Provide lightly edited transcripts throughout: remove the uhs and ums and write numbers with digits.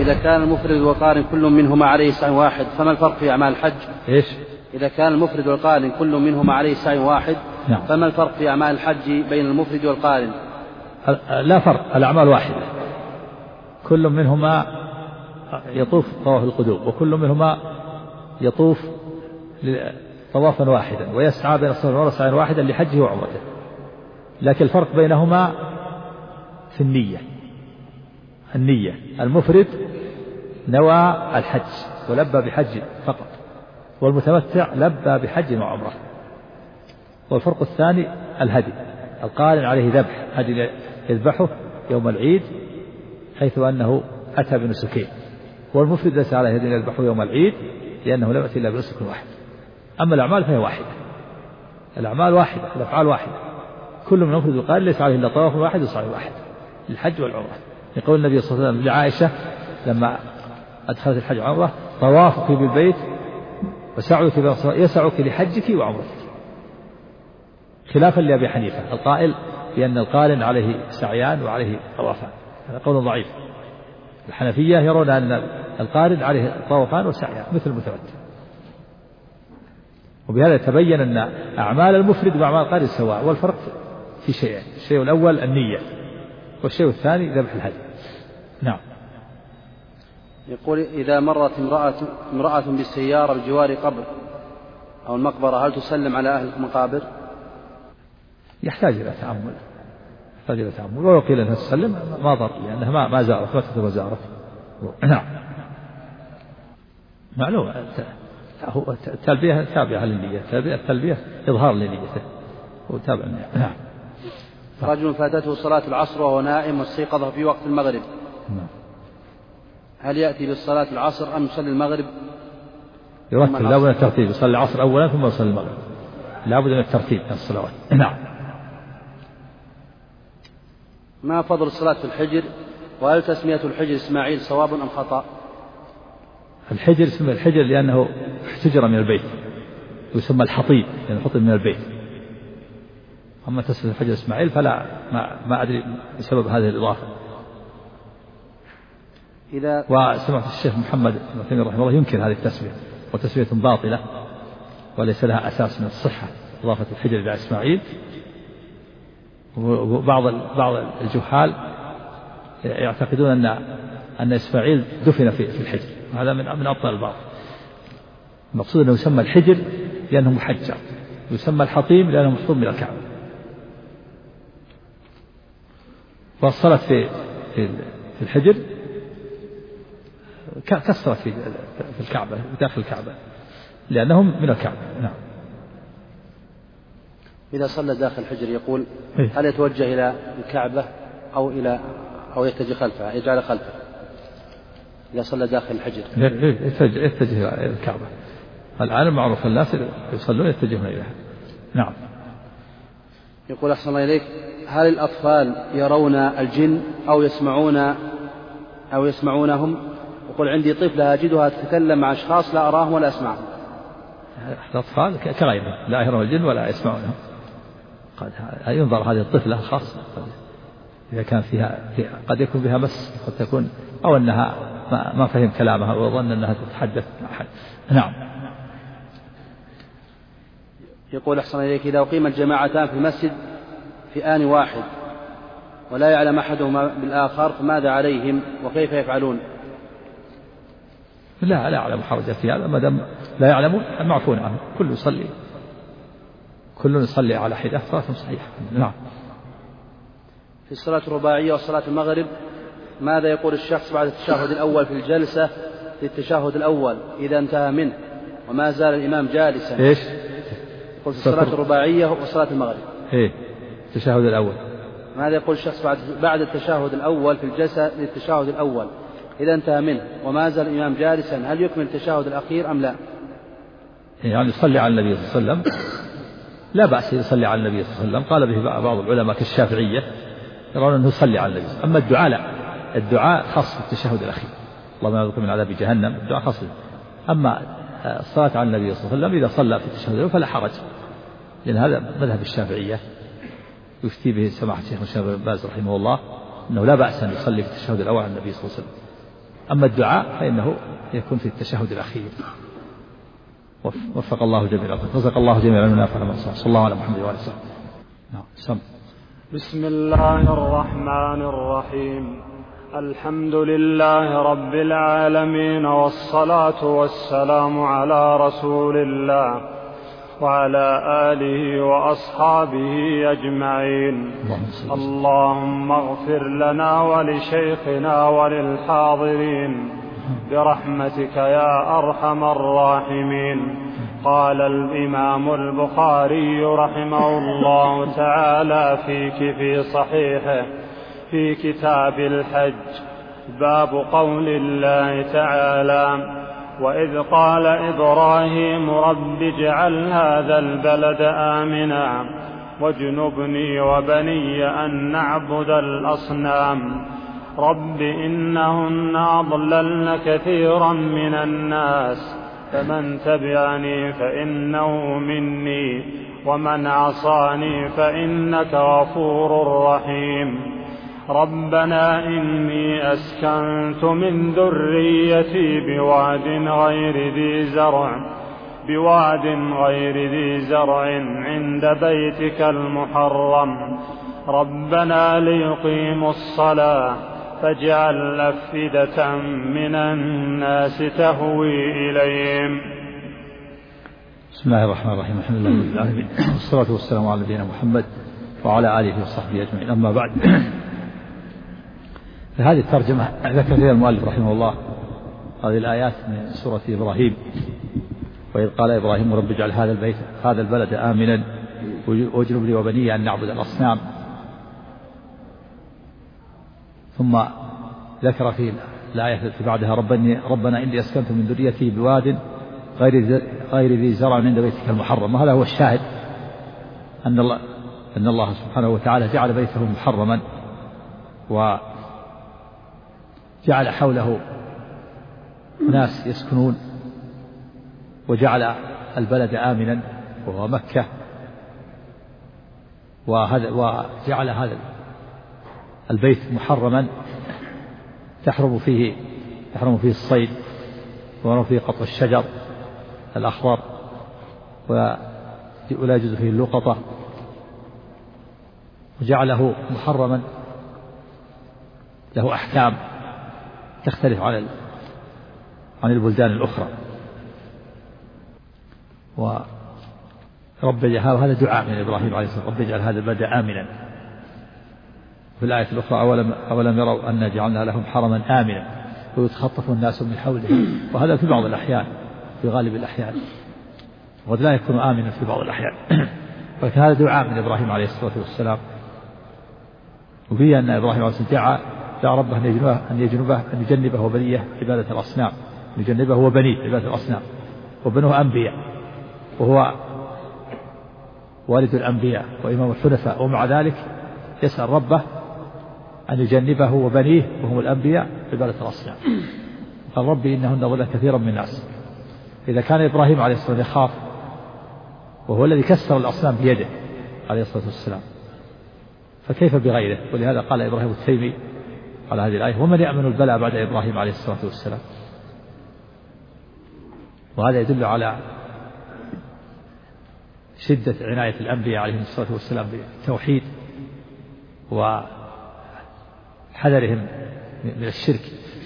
إذا كان المفرد والقارن كل منهما عليه سعي واحد فما الفرق في أعمال الحج؟ إيش؟ إذا كان المفرد والقارن كل منهما عليه سعي واحد نعم. فما الفرق في أعمال الحج بين المفرد والقارن؟ لا فرق، الأعمال واحدة، كل منهما يطوف طواف القدوم وكل منهما يطوف طوافا واحدا ويسعى بين الصفا والمروة سعيا واحدا لحجه وعمرته، لكن الفرق بينهما في النية. المفرد نوى الحج ولبى بحج فقط، والمتمتع لبى بحج وعمرة. والفرق الثاني الهدي، القارن عليه ذبح هدي يذبحه يوم العيد حيث أنه أتى بنسكين، والمفرد ليس عليه هدي يذبحه يوم العيد لأنه لم يأتي إلا بنسك واحد. أما الأعمال فهي واحدة، الأعمال واحدة، الأفعال واحدة، كل من المفرد والقارن ليس عليه إلا طواف واحد وسعي واحد للحج والعمرة. يقول النبي صلى الله عليه وسلم لعائشة لما أدخلت الحج والعمرة: طوافك بالبيت وسعيك يسعك لحجك وعمرتك، خلافا لأبي حنيفة القائل بأن القارن عليه سعيان وعليه طوافان، هذا قول ضعيف. الحنفية يرون أن القارن عليه طوافان وسعيان مثل المتمتع. وبهذا يتبين أن أعمال المفرد وأعمال القارن سواء، والفرق في شيئين: الشيء الأول النية، والشيء الثاني ذبح الهدي. نعم. يقول: إذا مرت امرأة بالسيارة بجوار قبر أو المقبرة هل تسلم على أهل المقابر؟ يحتاج إلى تأمل، ولو قيل أنها تسلم ما ضر، لأنها ما زارت، ما تكتب زارت. نعم. معلوم هو التلبية تابعة للنية، التلبية إظهار لنيته وتابع النية. نعم. رجل فاتته صلاة العصر وهو نائم واستيقظ في وقت المغرب، هل يأتي بالصلاة العصر أم يصلي المغرب؟ يرتب، لا بد من الترتيب، يصلي العصر أولا ثم يصلي المغرب، لا بد من الترتيب في الصلوات. نعم. ما فضل الصلاة في الحجر؟ وهل تسمية الحجر إسماعيل صواب أم خطأ؟ الحجر اسمه الحجر لأنه احتجر من البيت، ويسمى الحطيب لأنه حطب من البيت. أما تسمية الحجر إسماعيل فلا ما أدري بسبب هذه الإضافة. وسمعت الشيخ محمد بن تيمية رحمه الله ينكر هذه التسمية، وتسمية باطلة وليس لها أساس من الصحة إضافة الحجر إلى إسماعيل. وبعض الجهال يعتقدون أن إسماعيل دفن في الحجر، هذا من أبطال الباطل. المقصود أنه يسمى الحجر لأنه محجر، ويسمى الحطيم لأنه محطوم من الكعبة. والصلاة في الحجر كالصلاة في الكعبة داخل الكعبة لأنهم من الكعبة. نعم. إذا صلى داخل الحجر يقول هل يتوجه إلى الكعبة أو يتجه خلفها، يجعل خلفه إذا صلى داخل الحجر؟ يتجه إلى الكعبة. الآن معروف الناس يصلون يتجهون إليها. نعم. يقول: أحسن الله إليك، هل الأطفال يرون الجن أو يسمعونهم؟ يقول: عندي طفلة أجدها تتكلم مع أشخاص لا أراهم ولا أسمعهم. الأطفال كغيرهم لا يرون الجن ولا يسمعونهم. قد ينظر هذه الطفلة خاصة، إذا كان فيها قد يكون بها مس، قد تكون أو أنها ما فهم كلامها وظن أنها تتحدث مع أحد. نعم. يقول: أحسن إليك، إذا أقيمت جماعتان في المسجد في آن واحد ولا يعلم أحدهما بالآخر فماذا عليهم وكيف يفعلون؟ لا أعلم حرجا في هذا، ما دام لا يعلمون معفون عنه، كل يصلي على حدة صلاة صحيحة. نعم. في الصلاة الرباعية وصلاة المغرب ماذا يقول الشخص بعد التشهد الأول في الجلسة في التشهد الأول إذا انتهى منه وما زال الإمام جالسا؟ إيش؟ يقول في الصلاة الرباعية وصلاة المغرب التشهد الأول ماذا يقول الشخص بعد التشهد الأول في الجلسة للتشهد الأول إذا انتهى منه وما زال الإمام جالسا، هل يكمل التشهد الأخير أم لا؟ يعني يصلي على النبي صلى الله عليه وسلم، لا بأس يصلي على النبي صلى الله عليه وسلم. قال به بعض العلماء كالشافعية يرون أنه يصلي على النبي. أما الدعاء لا، الدعاء خاص بالتشهد الأخير، اللهم أعوذ من عذاب جهنم، الدعاء خاص. أما الصلاة على النبي صلى الله عليه وسلم إذا صلى في التشهد الأول فلا حرج، لأن هذا مذهب الشافعية يفتي به سماحة الشيخ بن باز رحمه الله أنه لا بأس أن يصلي في التشهد الأول على النبي صلى الله عليه وسلم. أما الدعاء فإنه يكون في التشهد الأخير. وفق الله جميعا، رزق الله جميعا من نافع. صلى الله على محمد وعلى آله وسلم. بسم الله الرحمن الرحيم. الحمد لله رب العالمين، والصلاة والسلام على رسول الله وعلى آله وأصحابه أجمعين. اللهم اغفر لنا ولشيخنا وللحاضرين برحمتك يا أرحم الراحمين. قال الإمام البخاري رحمه الله تعالى في صحيحه في كتاب الحج باب قول الله تعالى: وإذ قال إبراهيم رب اجعل هذا البلد آمنا واجنبني وبني أن نعبد الأصنام رب إنهن أضللن كثيرا من الناس فمن تبعني فإنه مني ومن عصاني فإنك غفور رحيم. ربنا إني أسكنت من ذريتي بواد غير ذي زرع عند بيتك المحرم ربنا ليقيموا الصلاة فاجعل أفئدة من الناس تهوي إليهم. بسم الله الرحمن الرحيم. الحمد لله رب العالمين، والصلاة والسلام على نبينا محمد وعلى آله وصحبه أجمعين. أما بعد، فهذه الترجمة ذكر فيها المؤلف رحمه الله هذه الآيات من سورة إبراهيم: وإذ قال إبراهيم رب اجعل هذا البلد آمنا واجنبني وبني أن نعبد الأصنام. ثم ذكر في الآية التي بعدها: ربنا إني أسكنت من ذريتي بواد غير ذي زرع عند بيتك المحرم. وهذا هو الشاهد، أن الله سبحانه وتعالى جعل بيته محرما وجعل حوله ناس يسكنون، وجعل البلد آمنا وهو مكة، وجعل هذا البيت محرما تحرم فيه الصيد ويحرم فيه قطع الشجر الأخضر ولا يجوز فيه اللقطة، وجعله محرما له أحكام تختلف عن البلدان الأخرى. ورب اجعل هذا دعاء من إبراهيم عليه السلام: رب اجعل هذا البلد آمنا. في الآية الأخرى: أولم يروا أنا جعلنا لهم حرما آمنا ويتخطف الناس من حولهم. وهذا في بعض الأحيان، في غالب الأحيان، وقد لا يكون آمنا في بعض الأحيان. ولكن هذا دعاء من إبراهيم عليه الصلاة والسلام. وفيه أن إبراهيم عليه السلام دعا ربه أن يجنبه وبنيه عبادة الأصنام، يجنبه وبنيه عبادة الأصنام. وبنوه أنبياء، وهو والد الأنبياء وإمام الحنفاء، ومع ذلك يسأل ربه أن يجنبه وبنيه وهم الأنبياء عبادة الأصنام. قال: ربي إنهن أضللن كثيرا من الناس. إذا كان إبراهيم عليه الصلاة والسلام يخاف، وهو الذي كسر الأصنام بيده عليه الصلاة والسلام، فكيف بغيره؟ ولهذا قال إبراهيم التيمي على هذه الآية: ومن يأمن البلاء بعد إبراهيم عليه الصلاة والسلام. وهذا يدل على شدة عناية الأنبياء عليهم الصلاة والسلام بالتوحيد وحذرهم من الشرك،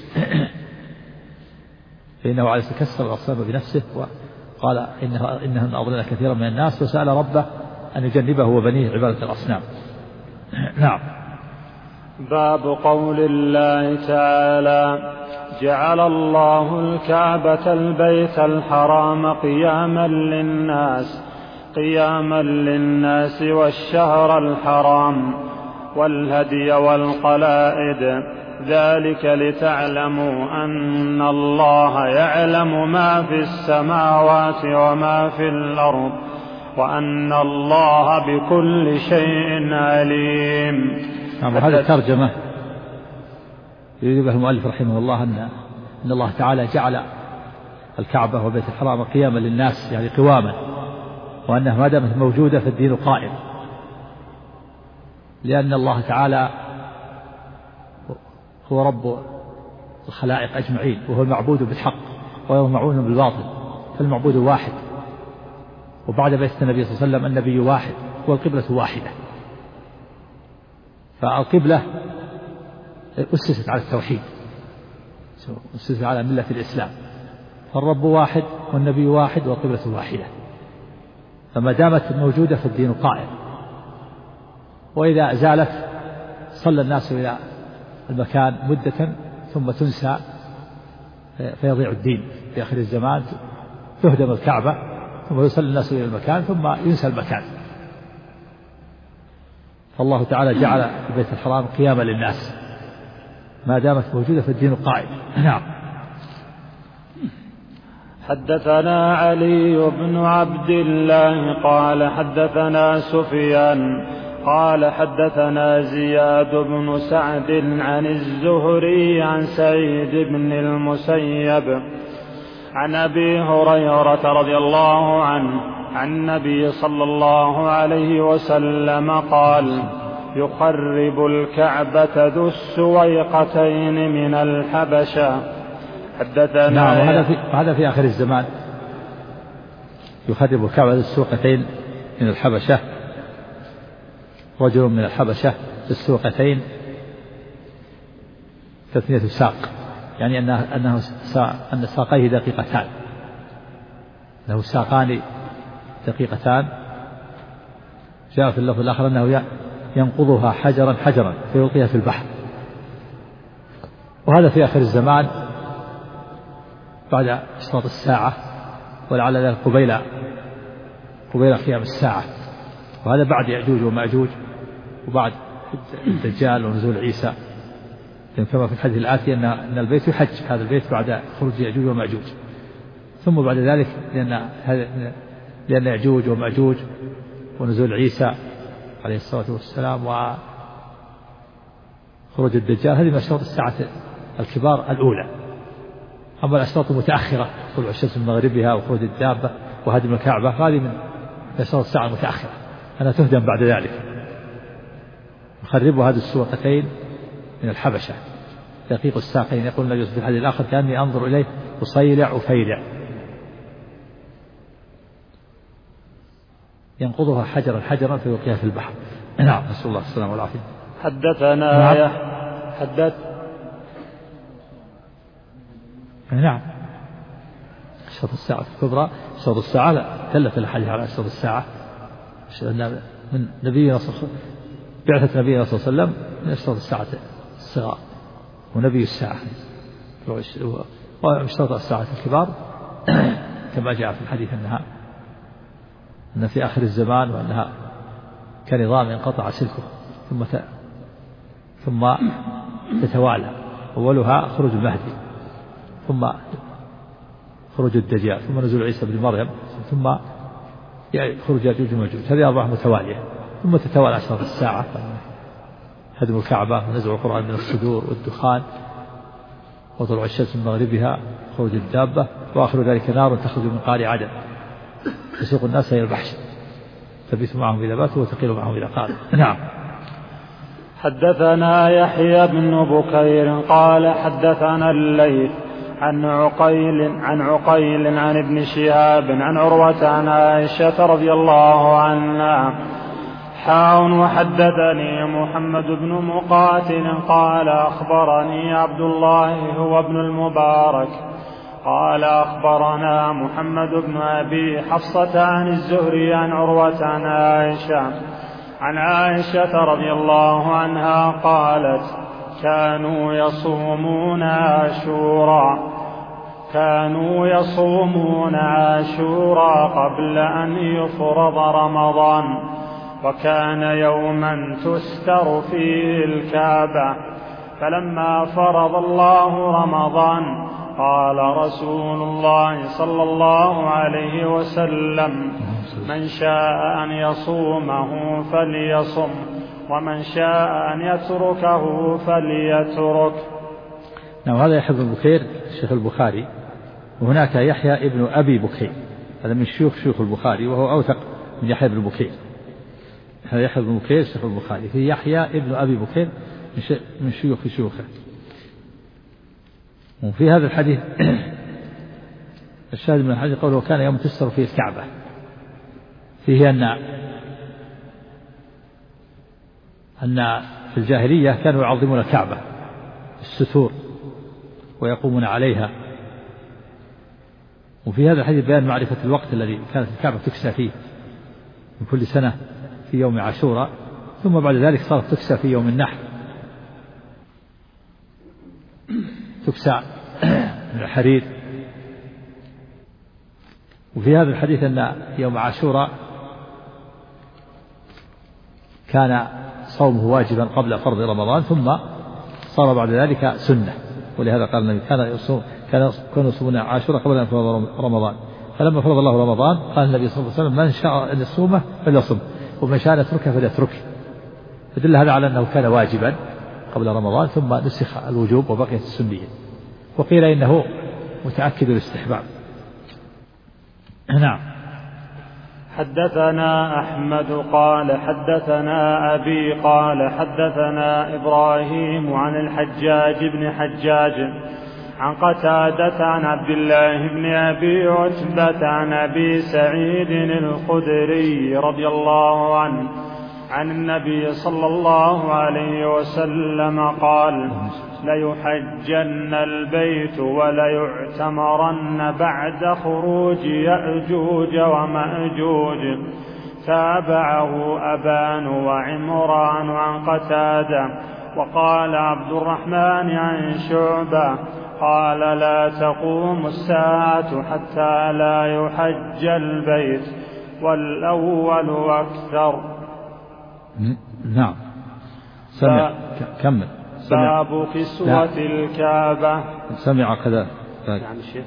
فإنه عليه الصلاة والسلام كسر الأصنام بنفسه وقال: إنهن أضللن كثيرا من الناس، وسأل ربه أن يجنبه وبنيه عبادة الأصنام. نعم. باب قول الله تعالى: جعل الله الكعبة البيت الحرام قياما للناس والشهر الحرام والهدي والقلائد، ذلك لتعلموا أن الله يعلم ما في السماوات وما في الأرض وأن الله بكل شيء عليم. هذه الترجمة يريد بها المؤلف رحمه الله أن الله تعالى جعل الكعبة وبيت الحرام قياما للناس، يعني قواما، وأنها ما دامت موجودة فالدين قائم، لأن الله تعالى هو رب الخلائق أجمعين، وهو المعبود بالحق ويطمعون بالباطل، فالمعبود واحد. وبعد بعثة النبي صلى الله عليه وسلم النبي واحد والقبلة واحدة، فالقبلة أسست على التوحيد، أسست على ملة الإسلام، فالرب واحد والنبي واحد والقبلة واحدة، فما دامت موجودة فالدين قائم. وإذا زالت صلى الناس إلى المكان مدة ثم تنسى فيضيع الدين في آخر الزمان، تهدم الكعبة ثم يصلي الناس إلى المكان ثم ينسى المكان. فالله تعالى جعل البيت الحرام قياما للناس ما دامت موجودة فالدين قائم. نعم. حدثنا علي بن عبد الله قال حدثنا سفيان قال حدثنا زياد بن سعد عن الزهري عن سعيد بن المسيب عن أبي هريرة رضي الله عنه عن النبي صلى الله عليه وسلم قال: يخرب الكعبة ذو السويقتين من الحبشة. حدثنا. نعم. وهذا في آخر الزمان، يخرب الكعبة ذو السويقتين من الحبشة، رجل من الحبشة ذو السويقتين، تثنية ساق، يعني أن ساقيه دقيقتان، له ساقان دقيقتان. جاء في اللفظ الآخر أنه ينقضها حجرا حجرا فيلقيها في البحر. وهذا في آخر الزمان بعد إشراط الساعة، ولعل ذلك قبيل قيام الساعة. وهذا بعد يأجوج ومأجوج وبعد الدجال ونزول عيسى، كما في الحديث الآتي أن البيت يحج، هذا البيت بعد خروج يأجوج ومأجوج، ثم بعد ذلك لأن يأجوج ومأجوج ونزول عيسى عليه الصلاة والسلام وخروج الدجال، هذه من أشراط الساعة الكبار الأولى. أما الأشراط المتأخرة، طلوع الشمس من مغربها وخروج الدابة وهدم الكعبة، هذه من أشراط الساعة المتأخرة، أنها تهدم بعد ذلك. يخرب هذه السوقتين من الحبشة دقيق الساقين. يقول النبي في الحديث الآخر: كأني أنظر إليه أصيلع أفيلع، ينقضها حجرا حجرا فيلقيها في البحر. نعم، نسأل الله السلامة والعافية. حدثنا. نعم. أشراط الساعة الكبرى، أشراط الساعة دلت الحديث على أشراط الساعة من نبينا بعثة نبينا صلى الله عليه وسلم من أشراط الساعة الصغار، ونبي الساعة وأشراط الساعة الكبار كما جاء في الحديث أن في آخر الزمان، وأنها كنظام انقطع سلكه ثم تتوالى. أولها خروج المهدي، ثم خروج الدجال، ثم نزول عيسى بن مريم، ثم خروج يأجوج ومأجوج. هذه أربعة متوالية، ثم تتوالى أشراط الساعة: هدم الكعبة، ونزع القرآن من الصدور، والدخان، وطلوع الشمس من مغربها، خروج الدابة، وآخر ذلك نار تخرج من قعر عدن تسوق الناس إلى البحش، تبيت معهم إذا باتوا وتقيل معهم إذا قالوا. نعم. حدثنا يحيى بن بكير قال حدثنا الليث عن عقيل عن ابن شهاب عن عروة عن عائشة رضي الله عنها وحدثني محمد بن مقاتل قال أخبرني عبد الله هو ابن المبارك قال أخبرنا محمد بن أبي حفصة عن الزهري عن عروة عن عائشة رضي الله عنها قالت: كانوا يصومون عاشورا قبل أن يفرض رمضان، وكان يوما تستر فيه الكعبة، فلما فرض الله رمضان قال رسول الله صلى الله عليه وسلم: من شاء أن يصومه فليصم، ومن شاء أن يتركه فليترك. نعم. هذا يحيى بن بكير الشيخ البخاري، وهناك يحيى ابن أبي بكير، هذا من شيوخ البخاري، وهو أوثق من يحيى بن بكير. هذا يحيى بن بكير الشيخ البخاري، في يحيى ابن أبي بكير من شيوخه. وفي هذا الحديث الشاهد من الحديث قوله كان يوم تستر فيه الكعبة، فيه أن في الجاهلية كانوا يعظمون الكعبة الستور ويقومون عليها. وفي هذا الحديث بيان معرفة الوقت الذي كانت الكعبة تكسى فيه من كل سنة في يوم عاشوراء، ثم بعد ذلك صارت تكسى في يوم النحر، تكسى من الحرير. وفي هذا الحديث أن يوم عاشوراء كان صومه واجبا قبل فرض رمضان، ثم صار بعد ذلك سنة، ولهذا قال النبي كانوا يصومون عاشوراء قبل أن يفرض رمضان، فلما فرض الله رمضان قال النبي صلى الله عليه وسلم من شاء أن يصومه فليصم ومن شاء أن يتركه فليتركه، فدل هذا على أنه كان واجبا قبل رمضان ثم نسخ الوجوب وبقيت السنية. وقيل إنه متأكد الاستحباب. نعم. حدثنا أحمد قال حدثنا أبي قال حدثنا إبراهيم عن الحجاج بن حجاج عن قتادة عن عبد الله بن أبي عتبة عن أبي سعيد الخدري رضي الله عنه عن النبي صلى الله عليه وسلم قال ليحجن البيت وليعتمرن بعد خروج يأجوج ومأجوج. تابعه أبان وعمران عن قتادة. وقال عبد الرحمن عن شعبة قال لا تقوم الساعة حتى لا يحج البيت والأول أكثر. نعم. كمل. باب كسوة الكعبة. سمع كذا. نعم الشيخ.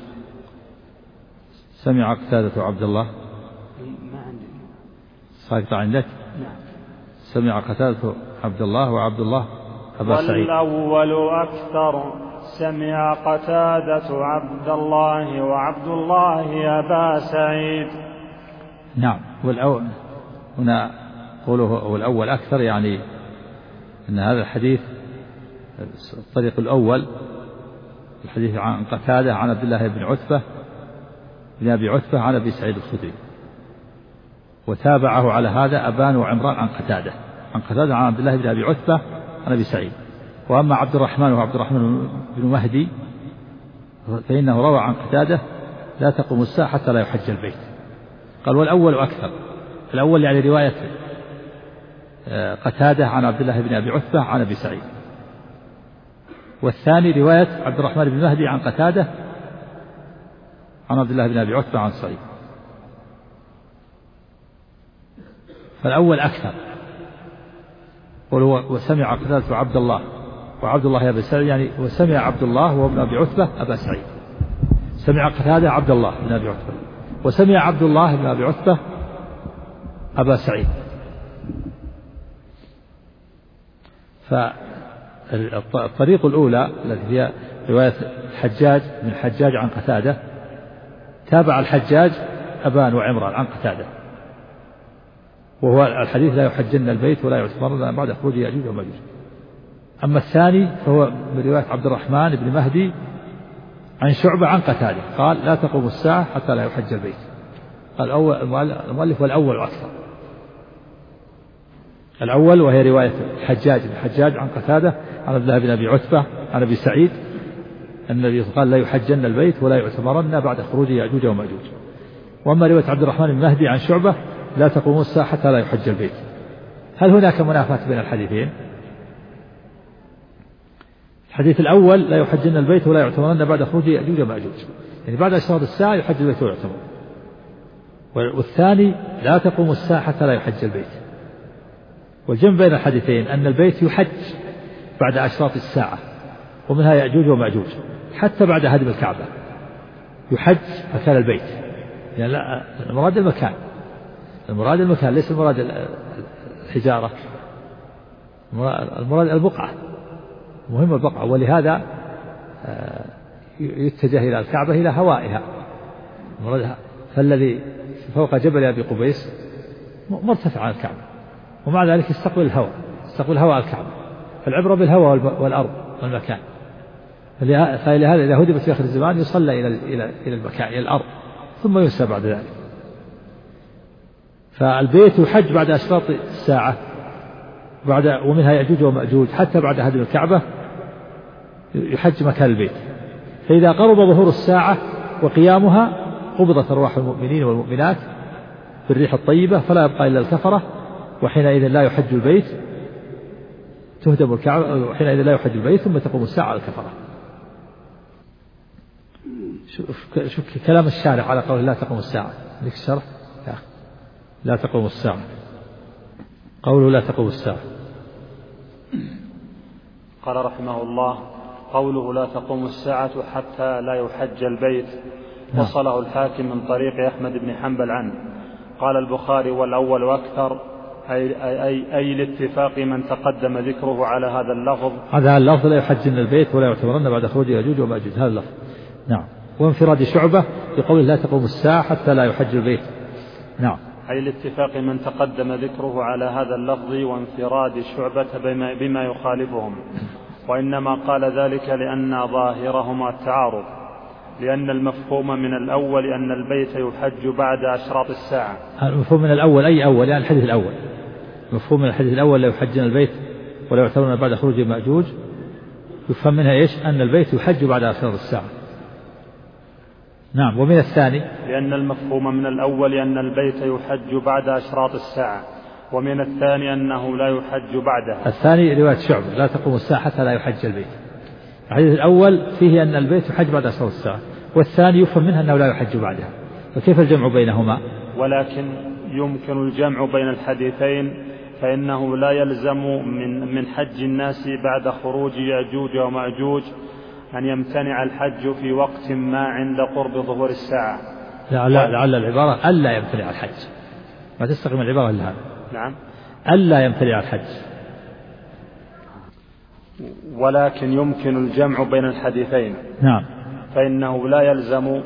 سمع قتادة عبد الله. ما عندي. ساقط عندك. نعم. سمع قتادة عبد الله وعبد الله أبا سعيد. والأول أكثر. سمع قتادة عبد الله وعبد الله أبا سعيد. نعم. والأول هنا قوله الأول أكثر يعني أن هذا الحديث الطريق الأول الحديث عن قتادة عن عبد الله بن عتبة بن أبي عتبة عن أبي سعيد الخدري، وتابعه على هذا أبان وعمران عن قتادة عن عبد الله بن أبي عتبة عن أبي سعيد. وأما عبد الرحمن وعبد الرحمن بن مهدي فإنه روى عن قتادة لا تقوم الساعة حتى لا يحج البيت. قال والأول أكثر. الأول يعني رواية قتادة عن عبد الله بن أبي عتبة عن أبي سعيد، والثاني رواية عبد الرحمن بن مهدي عن قتادة عن عبد الله بن أبي عتبة عن سعيد. فالأول أكثر. وسمع قتادة عبد الله وعبد الله أبا سعيد يعني وسمع عبد الله وابن أبي عتبة أبا سعيد. سمع قتادة عبد الله بن أبي عتبة وسمع عبد الله بن أبي عتبة أبا سعيد. فالطريق الأولى التي هي رواية الحجاج من الحجاج عن قتادة تابع الحجاج أبان وعمران عن قتادة، وهو الحديث لا يحجن البيت ولا يعتمرن بعد خروج يأجوج ومأجوج. أما الثاني فهو من رواية عبد الرحمن بن مهدي عن شعبة عن قتادة قال لا تقوم الساعة حتى لا يحج البيت. قال المؤلف والأول أكثر. الأول وهي رواية الحجاج عن قتادة عن عبد الله بن أبي عتبة عن أبي سعيد أن النبي قال لا يحجن البيت ولا يعتمرن بعد خروج يأجوج ومأجوج. وأما رواية عبد الرحمن بن مهدي عن شعبة لا تقوم الساعة حتى لا يحج البيت. هل هناك منافاة بين الحديثين؟ الحديث الأول لا يحجن البيت ولا يعتمرن بعد خروج يأجوج ومأجوج، يعني بعد إشراط الساعة يحج البيت ويعتمر. والثاني لا تقوم الساعة حتى لا يحج البيت. والجمع بين الحديثين أن البيت يحج بعد أشراط الساعة ومنها يأجوج ومأجوج حتى بعد هدم الكعبة يحج مكان البيت، يعني لا المراد المكان ليس المراد الحجارة، المراد البقعة، مهم البقعة. ولهذا يتجه إلى الكعبة إلى هوائها، فالذي فوق جبل أبي قبيس مرتفع عن الكعبة ومع ذلك يستقبل الهواء الكعبة. فالعبرة بالهواء والأرض والمكان. فلهذا إذا هدمت في آخر الزمان يصلى إلى المكان إلى الأرض ثم ينسى بعد ذلك. فالبيت يحج بعد أشراط الساعة ومنها يأجوج ومأجوج حتى بعد هدم الكعبة يحج مكان البيت. فإذا قرب ظهور الساعة وقيامها قبضت أرواح المؤمنين والمؤمنات بالريح الطيبة فلا يبقى إلا الكفرة، وحينئذ لا يحج البيت، تهدم الكعبة وحينئذ لا يحج البيت ثم تقوم الساعة على الكفرة. شوف كلام الشارع على قول لا تقوم الساعة، ذيك الشرح لا تقوم الساعة، قوله لا تقوم الساعة. قال رحمه الله قوله لا تقوم الساعة حتى لا يحج البيت وصله الحاكم من طريق أحمد بن حنبل عنه. قال البخاري والأول أكثر أي لاتفاق من تقدم ذكره على هذا اللفظ. هذا اللفظ لا يحجن البيت ولا يعتبرن بعد خروج يأجوج ومأجوج، هذا اللفظ. نعم. وانفراد شعبة بقوله لا تقوم الساعة حتى لا يحج البيت. نعم. أي لاتفاق من تقدم ذكره على هذا اللفظ وانفراد شعبة بما يخالفهم، وإنما قال ذلك لأن ظاهرهما التعارض، لأن المفهوم من الأول أن البيت يحج بعد أشراط الساعة. المفهوم من الأول أي أول؟ يعني الحديث الأول، مفهوم من الحديث الأول لا يحجن البيت ولا يعتبرون بعد خروج مأجوج، يفهم منها إيش؟ أن البيت يحج بعد أشراط الساعة. نعم. ومن الثاني لأن المفهوم من الأول أن البيت يحج بعد أشراط الساعة، ومن الثاني أنه لا يحج بعدها. الثاني رواية شعبة لا تقوم الساعة حتى لا يحج البيت. الحديث الأول فيه أن البيت يحج بعد أشراط الساعة، والثاني يفهم منها أنه لا يحج بعدها، فكيف الجمع بينهما؟ ولكن يمكن الجمع بين الحديثين، فإنه لا يلزم من حج الناس بعد خروج يأجوج ومأجوج أن يمتنع الحج في وقت ما عند قرب ظهور الساعة. لعل العبارة ألا يمتنع الحج، ما تستقيم العبارة إلا هذا. نعم. ألا يمتنع الحج. ولكن يمكن الجمع بين الحديثين. نعم. فإنه لا يلزم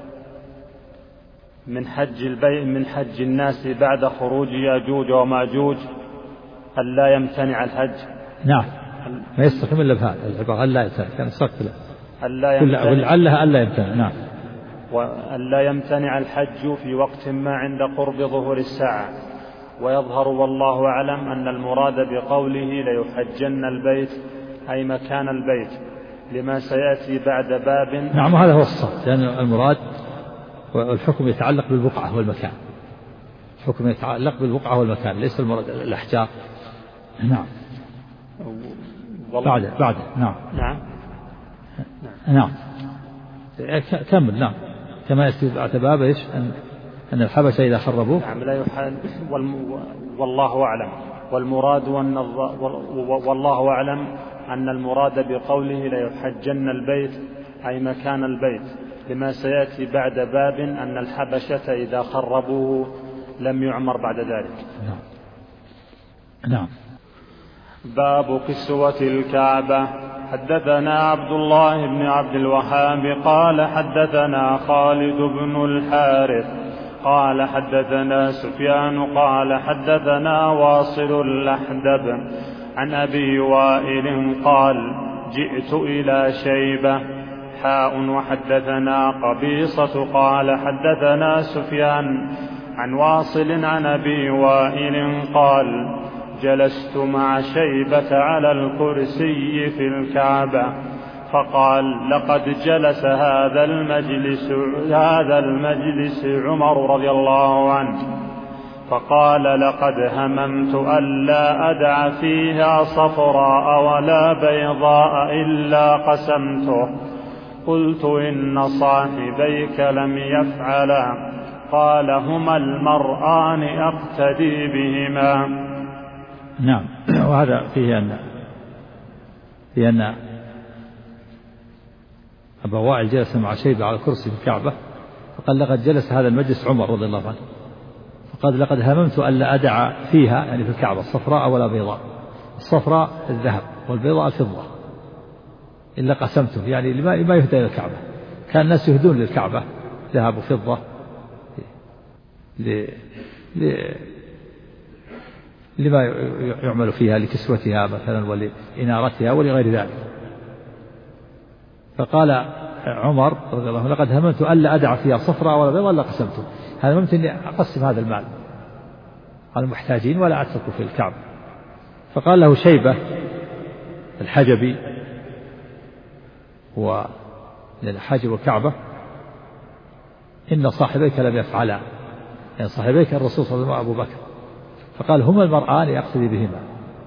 من حج الناس بعد خروج يأجوج ومأجوج ألا يمتنع الحج. نعم. ما يستقيم إلا بهذا العبارة ألا يمتنع، كان صرت له ولعلها ألا يمتنع. نعم. وألا يمتنع الحج في وقت ما عند قرب ظهور الساعة. ويظهر والله أعلم أن المراد بقوله ليحجن البيت أي مكان البيت، لما سيأتي بعد باب. نعم. هذا هو الصواب، لأن المراد والحكم يتعلق بالبقعة والمكان، الحكم يتعلق بالبقعة والمكان، ليس المراد الأحجار. نعم. بعد. نعم. نعم. كمل. نعم. كما يأتي بعد باب إيش؟ أن الحبشة إذا خربوه. نعم. لا يحل والله أعلم. والمراد والله أعلم أن المراد بقوله ليحجن البيت أي مكان البيت، لما سيأتي بعد باب أن الحبشة إذا خربوه لم يعمر بعد ذلك. نعم. باب كسوة الكعبة. حدثنا عبد الله بن عبد الوهاب قال حدثنا خالد بن الحارث قال حدثنا سفيان قال حدثنا واصل الأحدب عن أبي وائل قال جئت إلى شيبة وحدثنا قبيصة قال حدثنا سفيان عن واصل عن أبي وائل قال جلست مع شيبة على الكرسي في الكعبة فقال لقد جلس هذا المجلس عمر رضي الله عنه، فقال لقد هممت ألا أدع فيها صفراء ولا بيضاء إلا قسمته. قلت إن صاحبيك لم يفعلا. قال هما المرآن أقتدي بهما. نعم. وهذا فيه أن أبا وائل جلس مع شيبة على الكرسي في الكعبة فقال لقد جلس هذا المجلس عمر رضي الله عنه، فقال لقد هممت ألا أدع فيها يعني في الكعبة صفراء ولا بيضاء، الصفراء الذهب والبيضاء الفضة إلا قسمته، يعني لما يهدى إلى الكعبة. كان الناس يهدون للكعبة ذهب وفضة لما يعمل فيها لكسوتها مثلا ولإنارتها ولغير ذلك. فقال عمر رضي الله عنه لقد هممت ألا أدع فيها صفراء ولا بيضاء ولا قسمته، هذا هممت أني أقسم هذا المال على المحتاجين ولا أتركه في الكعبة. فقال له شيبة الحجبي هو حاجب الكعبة إن صاحبيك لم يفعلا، يعني صاحبيك الرسول صلى الله عليه وسلم أبو بكر. فقال هما المرآن يقتدي بهما.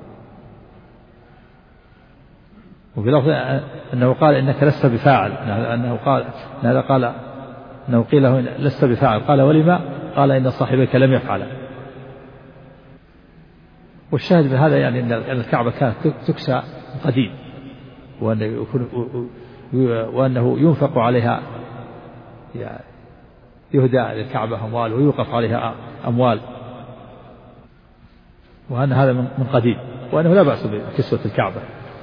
وفي لفظ أنه قال إنك لست بفاعل، أنه قيل له لست بفاعل، قال ولما؟ قال إن صاحبيك لم يفعلا. والشاهد من هذا يعني أن الكعبة كانت تكسى قديم، وأنه ينفق عليها، يعني يهدى للكعبة أموال ويوقف عليها أموال، وأن هذا من قديم، وأنه لا بأس بكسوة الكعبة.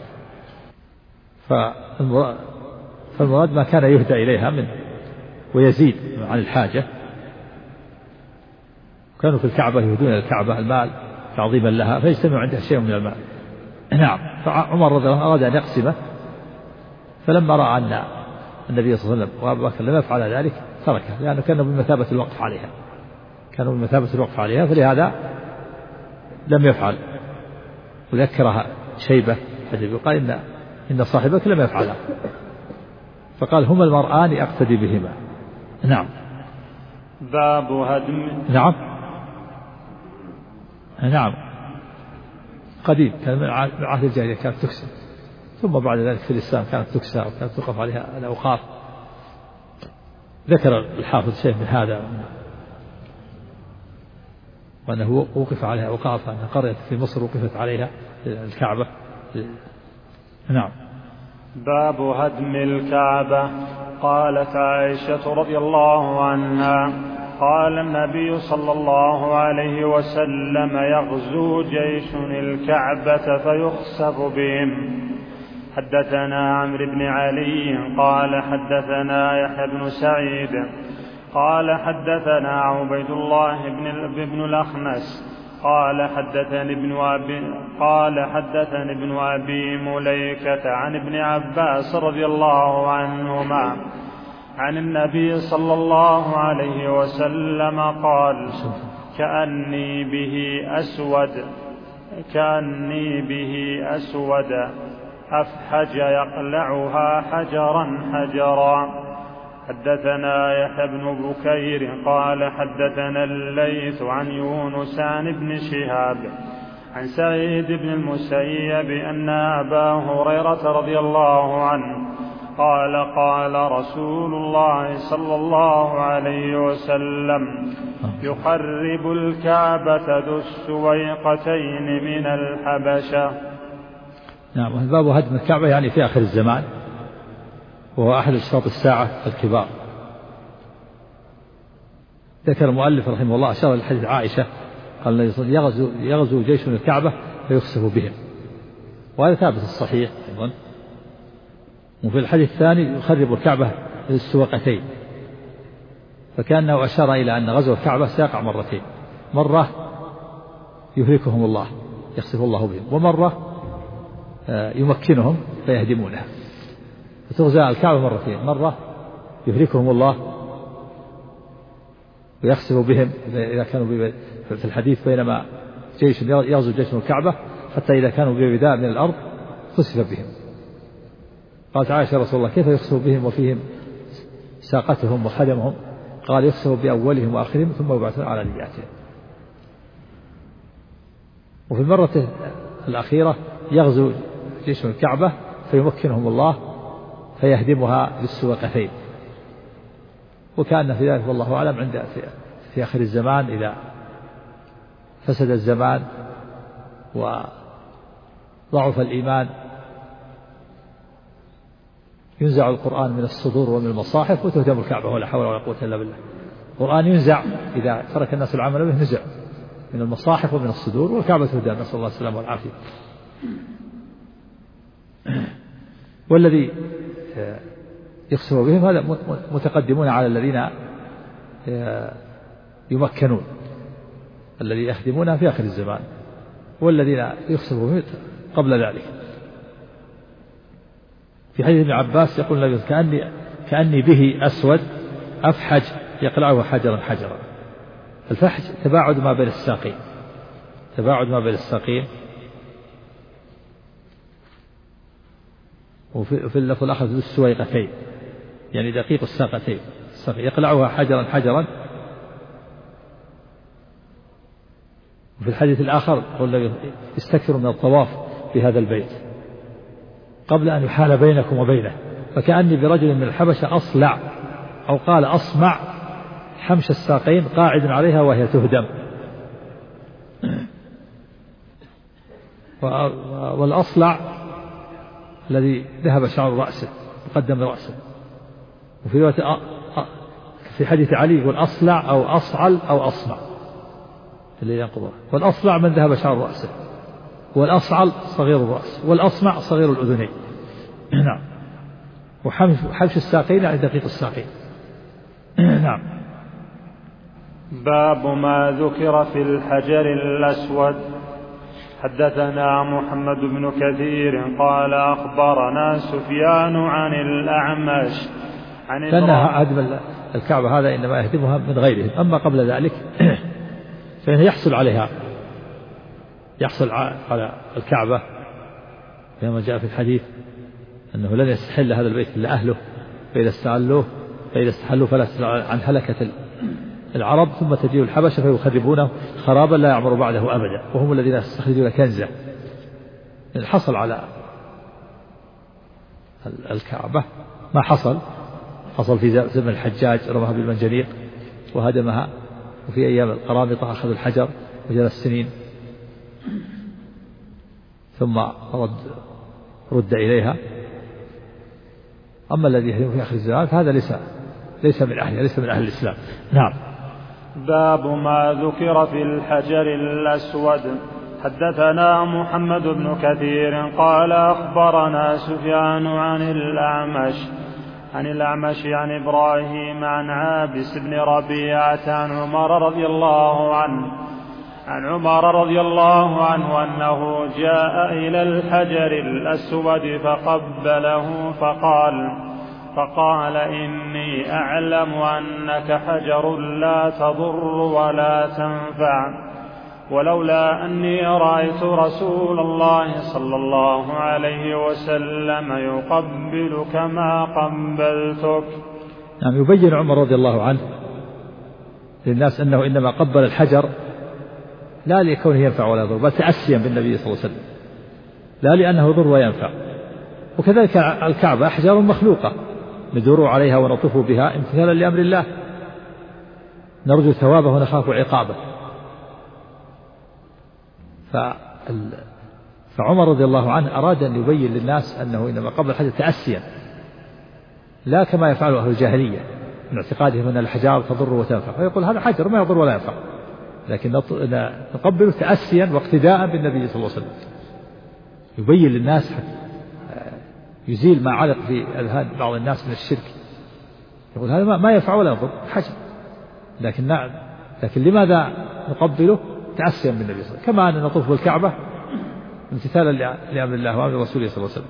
فالمراد ما كان يهدى إليها منه ويزيد عن الحاجة. كانوا في الكعبة يهدون الكعبة المال تعظيما لها فيجتمع عندها شيء من المال. نعم. فعمر رضي الله عنه أراد أن يقسمه، فلما رأى أن النبي صلى الله عليه وسلم وأبو بكر لم يفعل ذلك تركه، لأنه كانوا بمثابة الوقف عليها، فلهذا لم يفعل. وذكرها شيبة حجبي وقال إن صاحبك لم يفعله، فقال هما المرآن أقتدي بهما. نعم. باب هدم. نعم قديم، كان من عهد الجاهلية كانت تكسى، ثم بعد ذلك في الإسلام كانت تكسى وكانت تقف عليها الأوقاف. ذكر الحافظ شيء من هذا، وأنه وقف عليها أوقاف، أن قرية في مصر وقفت عليها الكعبة. نعم. باب هدم الكعبة. قالت عائشة رضي الله عنها قال النبي صلى الله عليه وسلم يغزو جيش الكعبة فيخسف بهم. حدثنا عمرو بن علي قال حدثنا يحيى بن سعيد قال حدثنا عبيد الله بن الأخنس قال حدثني ابن أبي مليكة عن ابن عباس رضي الله عنهما عن النبي صلى الله عليه وسلم قال كأني به أسود أفحج يقلعها حجرا حجرا. حدثنا يحيى بن بكير قال حدثنا الليث عن يونس عن ابن شهاب عن سعيد بن المسيب أن أبا هريرة رضي الله عنه قال قال رسول الله صلى الله عليه وسلم يخرب الكعبة ذو السويقتين من الحبشة. نعم. باب هدم الكعبة يعني في آخر الزمان، وهو أحد أشراط الساعة الكبار. ذكر المؤلف رحمه الله أشار لحديث عائشة قال يغزو جيش من الكعبة فيخسف بهم، وهذا ثابت الصحيح أيضا. وفي الحديث الثاني يخرب الكعبة السوقتين، فكأنه أشار إلى أن غزو الكعبة سيقع مرتين، مرة يهلكهم الله يخسف الله بهم، ومرة يمكنهم فيهدمونها. فتغزى الكعبة مرتين، مرة يهلكهم الله ويخسف بهم إذا كانوا في الحديث بينما جيش يغزو جيش الكعبة حتى إذا كانوا ببداء من الأرض خسف بهم. قالت عائشة رسول الله كيف يخسف بهم وفيهم ساقتهم وخدمهم؟ قال يخسف بأولهم وآخرهم ثم يبعثون على نياتهم. وفي المرة الأخيرة يغزو جيش الكعبة فيمكنهم الله فيهدمها للسوقتين. وكان في ذلك والله أعلم عند في آخر الزمان إذا فسد الزمان وضعف الإيمان ينزع القرآن من الصدور ومن المصاحف وتهدم الكعبة ولا حول ولا قوة إلا بالله. القرآن ينزع إذا ترك الناس العمل به، نزع من المصاحف ومن الصدور والكعبة تهدم، نسأل الله السلامة والعافية. والذي يخسر بهم هذا متقدمون على الذين يمكنون، الذي يخدمونها في آخر الزمان، والذين يخسر بهم قبل ذلك. في حديث ابن عباس يقول كأني به أسود أفحج يقلعه حجرا حجرا. الفحج تباعد ما بين الساقين، تباعد ما بين الساقين. وفي اللفظ الآخر ذو السويقتين، يعني دقيق الساقتين، يقلعها حجرا حجرا. وفي الحديث الآخر يقول استكثروا من الطواف بهذا البيت قبل أن يحال بينكم وبينه، فكأني برجل من الحبشة أصلع أو قال أصمع حمش الساقين قاعد عليها وهي تهدم. والأصلع الذي ذهب شعر رأسه مقدم رأسه. وفي رواية في حديث علي يقول أصلع أو أصعل أو أصمع اللي ينقضه. والأصلع من ذهب شعر رأسه، والأصعل صغير الرأس، والأصمع صغير الأذنين. نعم. وحبش الساقين يعني دقيق الساقين. نعم. باب ما ذكر في الحجر الأسود. حدثنا محمد بن كثير قال أخبرنا سفيان عن الأعمش عن لأن هدم الكعبة هذا إنما يهدمها من غيرهم، أما قبل ذلك فإنه يحصل عليها، يحصل على الكعبة كما جاء في الحديث أنه لن يستحل هذا البيت إلا أهله، فإذا استحلوا فلا تسأل عن هلكة العرب ثم تجيء الحبشة فيخربونه خرابا لا يعمر بعده أبدا، وهم الذين يستخرجون كنزه. حصل على الكعبة ما حصل في زمن الحجاج، رماها بالمنجنيق وهدمها، وفي أيام القرامطة أخذوا الحجر وجلس سنين ثم رد إليها. أما الذي يهدم في آخر الزمان فهذا ليس من أهله، ليس من أهل الإسلام. نعم. باب ما ذكر في الحجر الأسود. حدثنا محمد بن كثير قال أخبرنا سفيان عن الأعمش عن إبراهيم عن عابس بن ربيعة عن عمر رضي الله عنه أنه جاء إلى الحجر الأسود فقبله فقال إني أعلم أنك حجر لا تضر ولا تنفع، ولولا أني رأيت رسول الله صلى الله عليه وسلم يقبلك ما قبلتك. نعم. يبين عمر رضي الله عنه للناس أنه إنما قبل الحجر لا لكونه ينفع ولا يضر، بل تأسيا بالنبي صلى الله عليه وسلم، لا لأنه يضر وينفع. وكذلك الكعبة أحجار مخلوقة ندور عليها ونطوف بها امتثالا لأمر الله، نرجو ثوابه ونخاف عقابه. فعمر رضي الله عنه أراد أن يبين للناس أنه إنما قبل الحجر تأسيا، لا كما يفعل أهل الجاهلية من اعتقادهم أن الحجار تضر وتنفع، فيقول هذا حجر ما يضر ولا ينفع، لكن نقبله تأسيا واقتداء بالنبي صلى الله عليه وسلم، يبين للناس يزيل ما علق في أذهان بعض الناس من الشرك، يقول هذا ما ينفع ولا يضر حجر، لكن لماذا نقبله تأسيا بالنبي صلى الله عليه وسلم، كما أن نطوف بالكعبة امتثالا لأمر الله وأمر رسوله صلى الله عليه وسلم.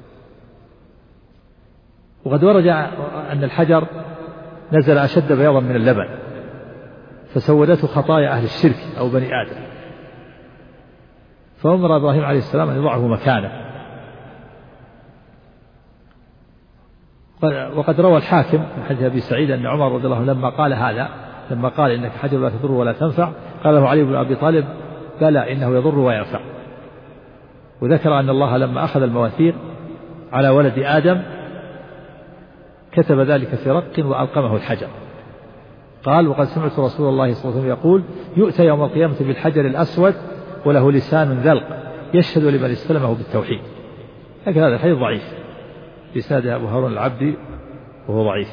وقد ورد أن الحجر نزل أشد بياضا من اللبن فسودته خطايا أهل الشرك أو بني آدم، فأمر إبراهيم عليه السلام أن يضعه مكانه. وقد روى الحاكم من حديث أبي سعيد أن عمر رضي الله عنه لما قال إنك حجر لا تضر ولا تنفع، قال له علي بن أبي طالب بلى إنه يضر وينفع. وذكر أن الله لما أخذ المواثيق على ولد آدم كتب ذلك في رق وألقمه الحجر. قال وقد سمعت رسول الله صلى الله عليه وسلم يقول يؤتى يوم القيامة بالحجر الأسود وله لسان ذلق يشهد لمن استلمه بالتوحيد. لكن هذا الحديث ضعيف، إسناده أبو هارون العبدي وهو ضعيف.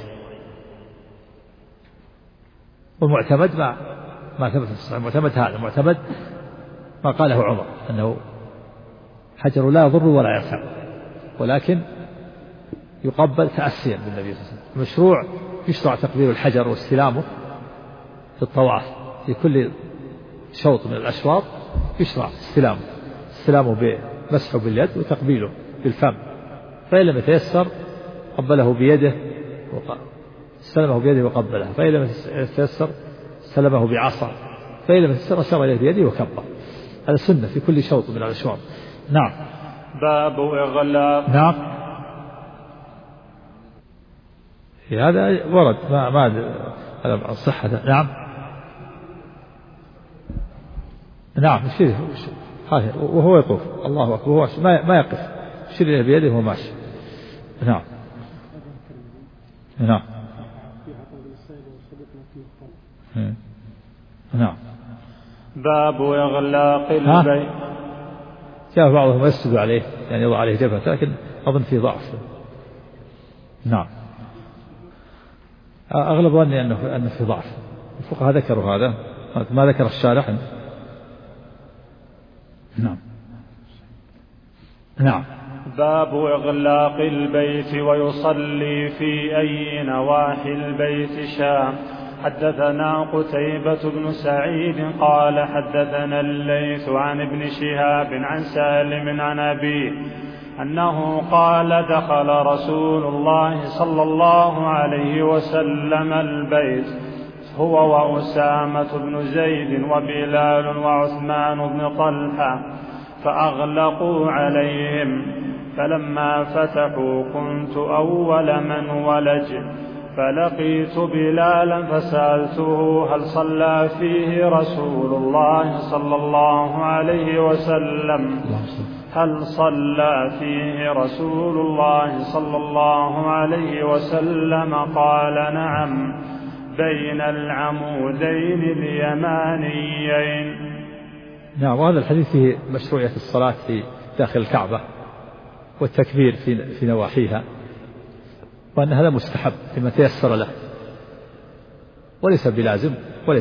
والمعتمد ما ثبت في الصحيح، المعتمد ما قاله عمر أنه حجر لا يضر ولا ينفع، ولكن يقبل تأسيا بالنبي صلى الله عليه وسلم. مشروع يشرع تقبيل الحجر واستلامه في الطواف، في كل شوط من الأشواط يشرع استلامه بمسحه باليد وتقبيله بالفم فإن لم يتيسر قبله بيده استلمه بيده وقبله، فإن لم يتيسر استلمه بعصا، فإن لم يتيسر أشار إليه بيده وكبر. هذا سنة في كل شوط من الأشواط. نعم. باب إغلاق. نعم. هذا ورد ما هذا الصحة. نعم. نعم يشير وهو يطوف الله أكبر وهو ما يقف، يشير إليه بيده وهو ماشي. نعم. نعم. نعم. باب إغلاق البيت. جاء بعضهم يسجد عليه يعني يضع عليه جبهة، لكن أظن في ضعف. نعم. أغلب ظني أنه في ضعف، الفقهاء ذكروا هذا ما ذكر الشارح. نعم. نعم. باب إغلاق البيت ويصلي في أي نواحي البيت شاء. حدثنا قتيبة بن سعيد قال حدثنا الليث عن ابن شهاب عن سالم عن أبيه أنه قال دخل رسول الله صلى الله عليه وسلم البيت هو وأسامة بن زيد وبلال وعثمان بن طلحة فأغلقوا عليهم، فلما فتحوا كنت أول من ولج، فلقيت بلالا فسألته هل صلى فيه رسول الله صلى الله عليه وسلم هل صلى فيه رسول الله صلى الله عليه وسلم؟ قال نعم، بين العمودين اليمانيين. نعم. وهذا الحديث فيه مشروعية الصلاة في داخل الكعبة والتكبير في نواحيها، وأن هذا مستحب فيما تيسر له، وليس بلازم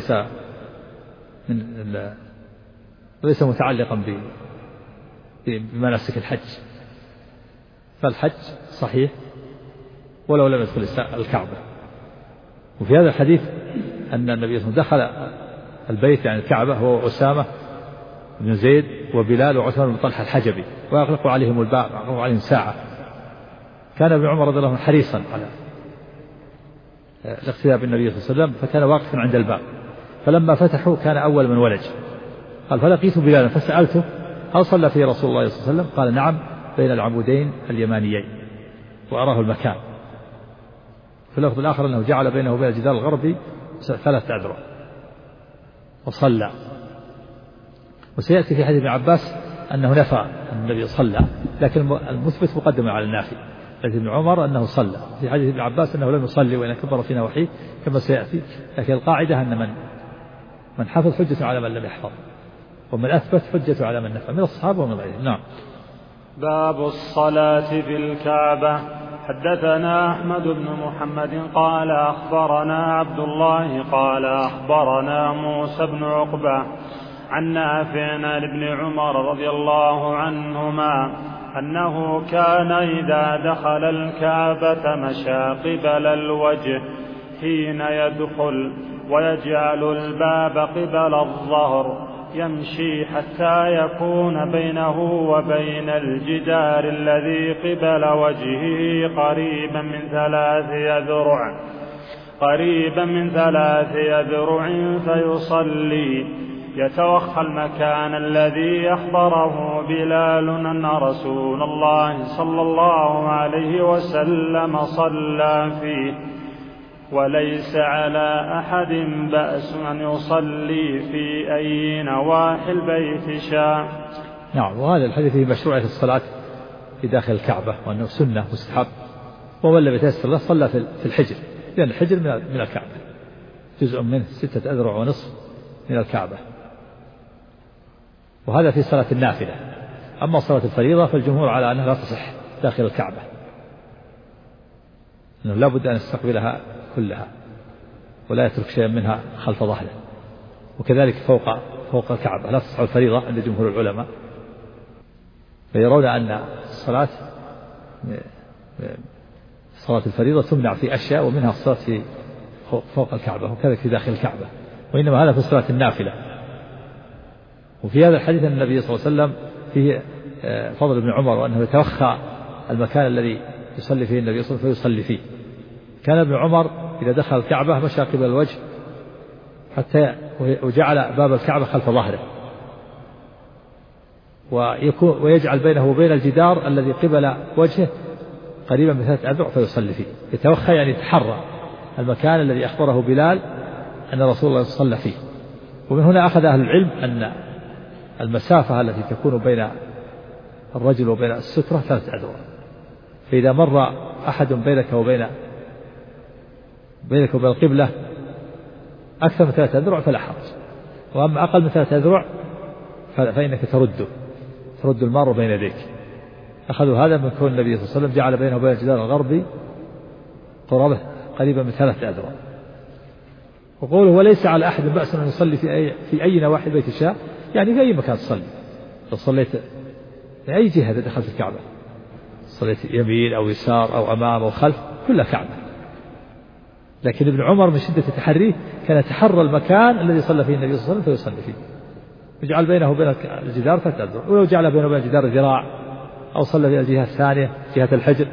وليس متعلقا بمناسك الحج، فالحج صحيح ولو لم يدخل الكعبة. وفي هذا الحديث أن النبي صلى الله عليه وسلم دخل البيت يعني الكعبة هو أسامة بن زيد وبلال وعثمان بن طلحة الحجبي، ويغلقوا عليهم الباب، يغلقوا عليهم ساعة. كان ابن عمر رضي الله عنه حريصا على الاقتداء بالنبي صلى الله عليه وسلم، فكان واقفا عند الباب، فلما فتحوا كان أول من ولج. قال فلقيت بلالا فسألته هل صلى فيه رسول الله صلى الله عليه وسلم؟ قال نعم، بين العمودين اليمانيين، وأراه المكان. في اللفظ الآخر أنه جعل بينه وبين الجدار الغربي 3 أذرع وصلى. وسيأتي في حديث ابن عباس أنه نفى أن النبي صلى، لكن المثبت مقدم على النافي. حديث ابن عمر أنه صلى، في حديث ابن عباس أنه لم يصلي وإن كبر في نواحيه كما سيأتي. لكن القاعدة أن من حفظ حجة على من لم يحفظ، ومن أثبت حجة على من نفى من الصحابة ومن غيرهم. نعم. باب الصلاة في الكعبة. حدثنا أحمد بن محمد قال أخبرنا عبد الله قال أخبرنا موسى بن عقبة عن نافع عن ابن عمر رضي الله عنهما أنه كان إذا دخل الكعبة مشى قبل الوجه حين يدخل، ويجعل الباب قبل الظهر، يمشي حتى يكون بينه وبين الجدار الذي قبل وجهه قريبا من 3 أذرع فيصلي، يتوخى المكان الذي أخبره بلال أن رسول الله صلى الله عليه وسلم صلى فيه، وليس على أحد بأس أن يصلي في أي نواحي البيت شاء. نعم. وهذا الحديث في مشروعية الصلاة في داخل الكعبة، وأنه سنة مستحب، ومن لم يتيسر له صلى في الحجر، لأن الحجر من الكعبة جزء منه 6 أذرع ونصف من الكعبة، وهذا في صلاة النافلة. أما صلاة الفريضة فالجمهور على أنها لا تصح داخل الكعبة، أنه لا بد أن يستقبلها كلها ولا يترك شيئا منها خلف ظهره، وكذلك فوق الكعبة لا تصح الفريضة عند جمهور العلماء، فيرون أن صلاة الفريضة تمنع في أشياء، ومنها الصلاة فوق الكعبة وكذلك في داخل الكعبة، وإنما هذا في صلاة النافلة. وفي هذا الحديث أن النبي صلى الله عليه وسلم فيه فضل ابن عمر، وأنه يتوخى المكان الذي يصلي فيه النبي صلى الله عليه وسلم فيصلي فيه. كان ابن عمر إذا دخل الكعبة مشى قبل الوجه حتى وجعل باب الكعبة خلف ظهره، ويجعل بينه وبين الجدار الذي قبل وجهه قريبا من 3 أذرع فيصلي فيه. يتوخى يعني يتحرى المكان الذي أخبره بلال أن رسول الله صلى فيه. ومن هنا أخذ أهل العلم أن المسافة التي تكون بين الرجل وبين السترة 3 أذرع، فإذا مر أحد بينك وبين القبلة أكثر من 3 أذرع فلا حرج، وأما أقل من 3 أذرع فإنك ترد المار بين يديك. أخذوا هذا من كون النبي صلى الله عليه وسلم جعل بينه وبين الجدار الغربي قرابة قريبا من 3 أذرع. وقوله وليس على أحد بأس أن يصلي في أي نواحي البيت شاء، يعني في أي مكان تصلي. لو صليت في أي جهة دخلت الكعبة، صليت يمين أو يسار أو أمام أو خلف، كلها كعبة. لكن ابن عمر من شدة تحريه كان يتحرى المكان الذي صلى فيه النبي صلى الله عليه وسلم فيصلي فيه، يجعل بينه وبين الجدار 3 أذرع. ولو جعل بينه وبين الجدار ذراع، أو صلى في الجهة الثانية جهة الحجر،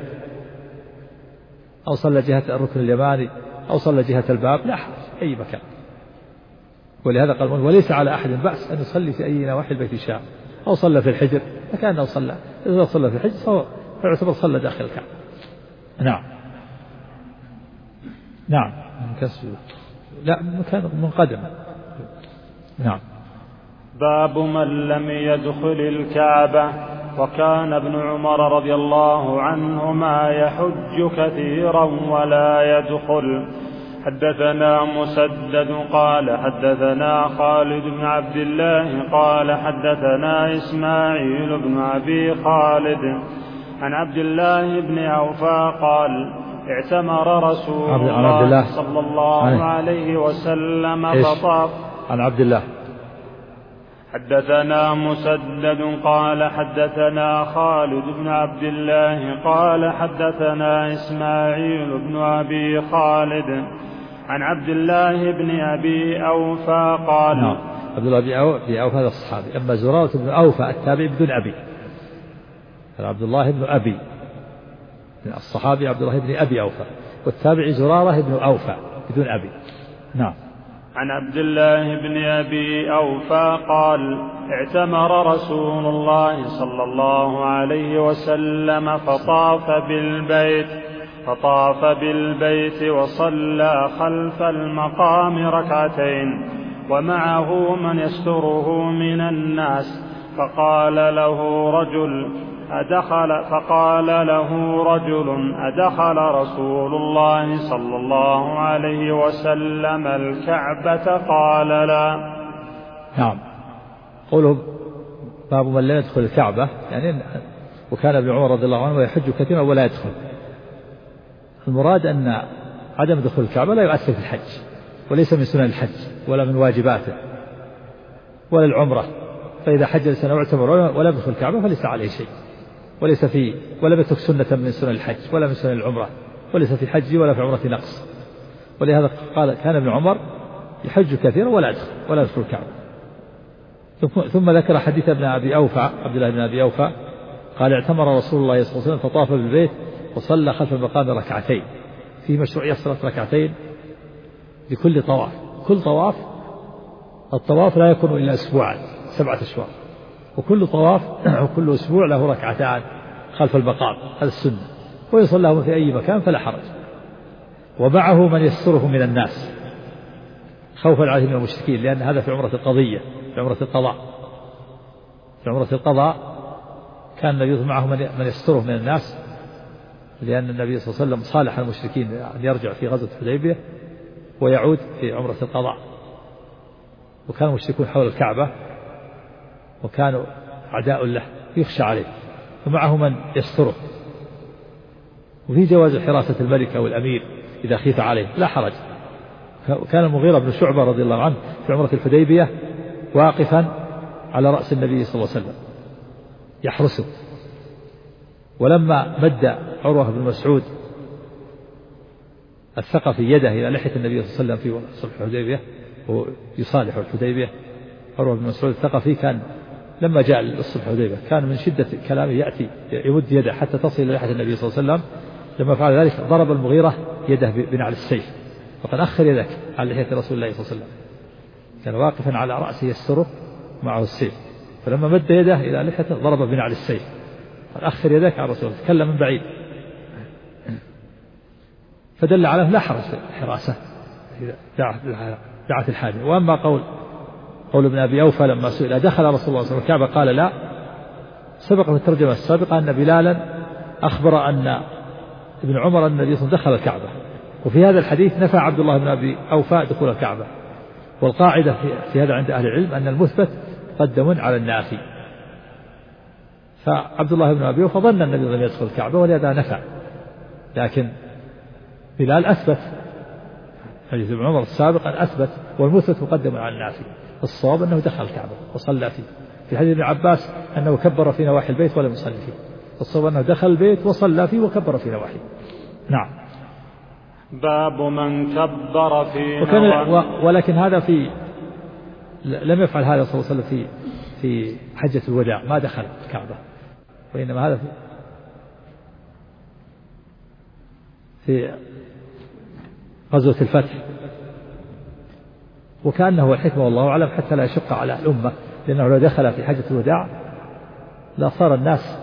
أو صلى جهة الركن اليماني، أو صلى جهة الباب، لا حرج أي مكان. ولهذا قال وليس على أحد بأس أن يصلي في أي نواحي البيت شاء، أو صلى في الحجر فكأنه صلى، إذا صلى في الحجر فيعتبر صلى داخل الكعبة. نعم لا مكان منقدم. نعم. باب من لم يدخل الكعبة. وكان ابن عمر رضي الله عنهما يحج كثيرا ولا يدخل. حدثنا مسدد قال حدثنا خالد بن عبد الله قال حدثنا إسماعيل بن أبي خالد عن عبد الله بن أوفى قال اعتمر رسول الله صلى الله عليه وسلم فطاف. عن عبد الله. حدثنا مسدد قال حدثنا خالد بن عبد الله قال حدثنا إسماعيل بن أبي خالد عن عبد الله بن أبي أوفى قال عبد الله بن أوفى هذا الصحابي. أما زرارة بن أوفى التابعي بدون أبي، عبد الله بن أبي الصحابي عبد الله بن أبي أوفى، والتابعي زرارة بن أوفى بدون أبي. نعم. عن عبد الله بن أبي أوفى قال اعتمر رسول الله صلى الله عليه وسلم فطاف بالبيت وصلى خلف المقام 2 ومعه من يستره من الناس، فقال له رجل أدخل رسول الله صلى الله عليه وسلم الكعبة؟ قال لا. نعم. قوله باب من لا يدخل الكعبة، يعني وكان ابن عمر رضي الله عنه يحج كثيرا ولا يدخل. المراد أن عدم دخول الكعبة لا يؤثر في الحج، وليس من سنن الحج ولا من واجباته ولا العمرة. فإذا حج الإنسان واعتمر ولا يدخل الكعبة فليس عليه شيء، ولم يترك سنة من سنن الحج ولا من سنن العمرة، وليس في حج ولا في عمرة نقص. ولهذا قال كان ابن عمر يحج كثيرا ولا يدخل الكعبة. ثم ذكر حديث ابن أبي أوفى عبد الله بن أبي أوفى قال اعتمر رسول الله صلى الله عليه وسلم فطاف بالبيت وصلى خلف المقام 2. في مشروعية صلاة 2 لكل طواف. كل طواف الطواف لا يكون إلا أسبوعا 7 أشواط، وكل طواف وكل أسبوع له 2 خلف المقام، هذا السنة، ويصلى في أي مكان فلا حرج. ومعه من يستره من الناس خوفا عليه من المشركين، لأن هذا في عمرة القضية، في عمرة القضاء. في عمرة القضاء كان النبي معه من يستره من الناس، لأن النبي صلى الله عليه وسلم صالح المشركين أن يرجع في غزوة الحديبية ويعود في عمرة القضاء. وكان المشركون حول الكعبة وكانوا أعداء له يخشى عليه، فمعه من يستره. وفي جواز حراسة الملك أو الأمير إذا خيف عليه لا حرج. كان المغيرة بن شعبة رضي الله عنه في عمرة الحديبية واقفا على رأس النبي صلى الله عليه وسلم يحرسه، ولما مد عروة بن مسعود الثقفي يده إلى لحية النبي صلى الله عليه وسلم في صلح الحديبية ويصالح الحديبية، عروة بن مسعود الثقفي كان لما جاء الصلح الحديبية كان من شدة كلامه يأتي يمد يده حتى تصل إلى لحية النبي صلى الله عليه وسلم. لما فعل ذلك ضرب المغيرة يده بنعل السيف، فقال أخر يدك على لحية رسول الله صلى الله عليه وسلم. كان واقفا على رأسه يستره معه السيف، فلما مد يده إلى لحيته ضرب بنعل السيف، قال أخر يدك على رسول الله. تكلم من بعيد، فدل على لا حرج حراسة إذا دعت الحاجة. وأما قول ابن أبي أوفى لما سئل دخل رسول الله صلى الله عليه وسلم الكعبة قال لا، سبق في الترجمة السابقة أن بلالا أخبر أن ابن عمر أن النبي صلى الله عليه وسلم دخل الكعبة، وفي هذا الحديث نفى عبد الله بن أبي أوفى دخول الكعبة. والقاعدة في هذا عند أهل العلم أن المثبت مقدم على النافي، فعبد الله بن أبي أوفى ظن النبي لم يدخل الكعبة ولهذا نفى، لكن بلال أثبت. حديث ابن عمر السابق أن أثبت، والمثبت مقدم على النافي. الصواب أنه دخل الكعبة وصلى فيه. في حديث ابن عباس أنه كبر في نواحي البيت ولم يصلي فيه. الصواب أنه دخل البيت وصلى فيه وكبر في نواحيه. نعم. باب من كبر في ولكن هذا لم يفعل هذا صلى الله عليه وسلم في حجة الوداع، ما دخل الكعبة، وإنما هذا في غزوة الفتح، وكأنه هو الحكمة والله أعلم حتى لا يشق على الأمة، لأنه لو دخل في حجة الوداع لا صار الناس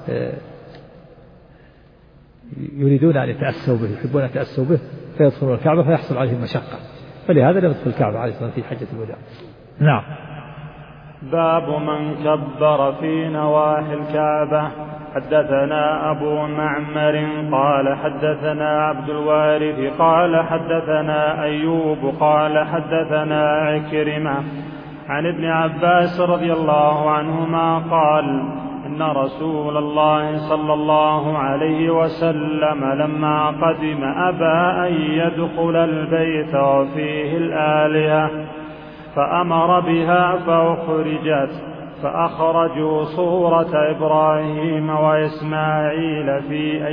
يريدون أن يتأسوا به، يحبون أن يتأسوا به فيدخلون الكعبة فيحصل عليهم مشقة، فلهذا لم يدخل الكعبة عليه الصلاة والسلام في حجة الوداع. نعم. باب من كبر في نواحي الكعبة. حدثنا أبو معمر قال حدثنا عبد الوارث قال حدثنا أيوب قال حدثنا عكرمة عن ابن عباس رضي الله عنهما قال إن رسول الله صلى الله عليه وسلم لما قدم أبى أن يدخل البيت وفيه الآلهة فأمر بها فأخرجت، فأخرجوا صورة إبراهيم وإسماعيل في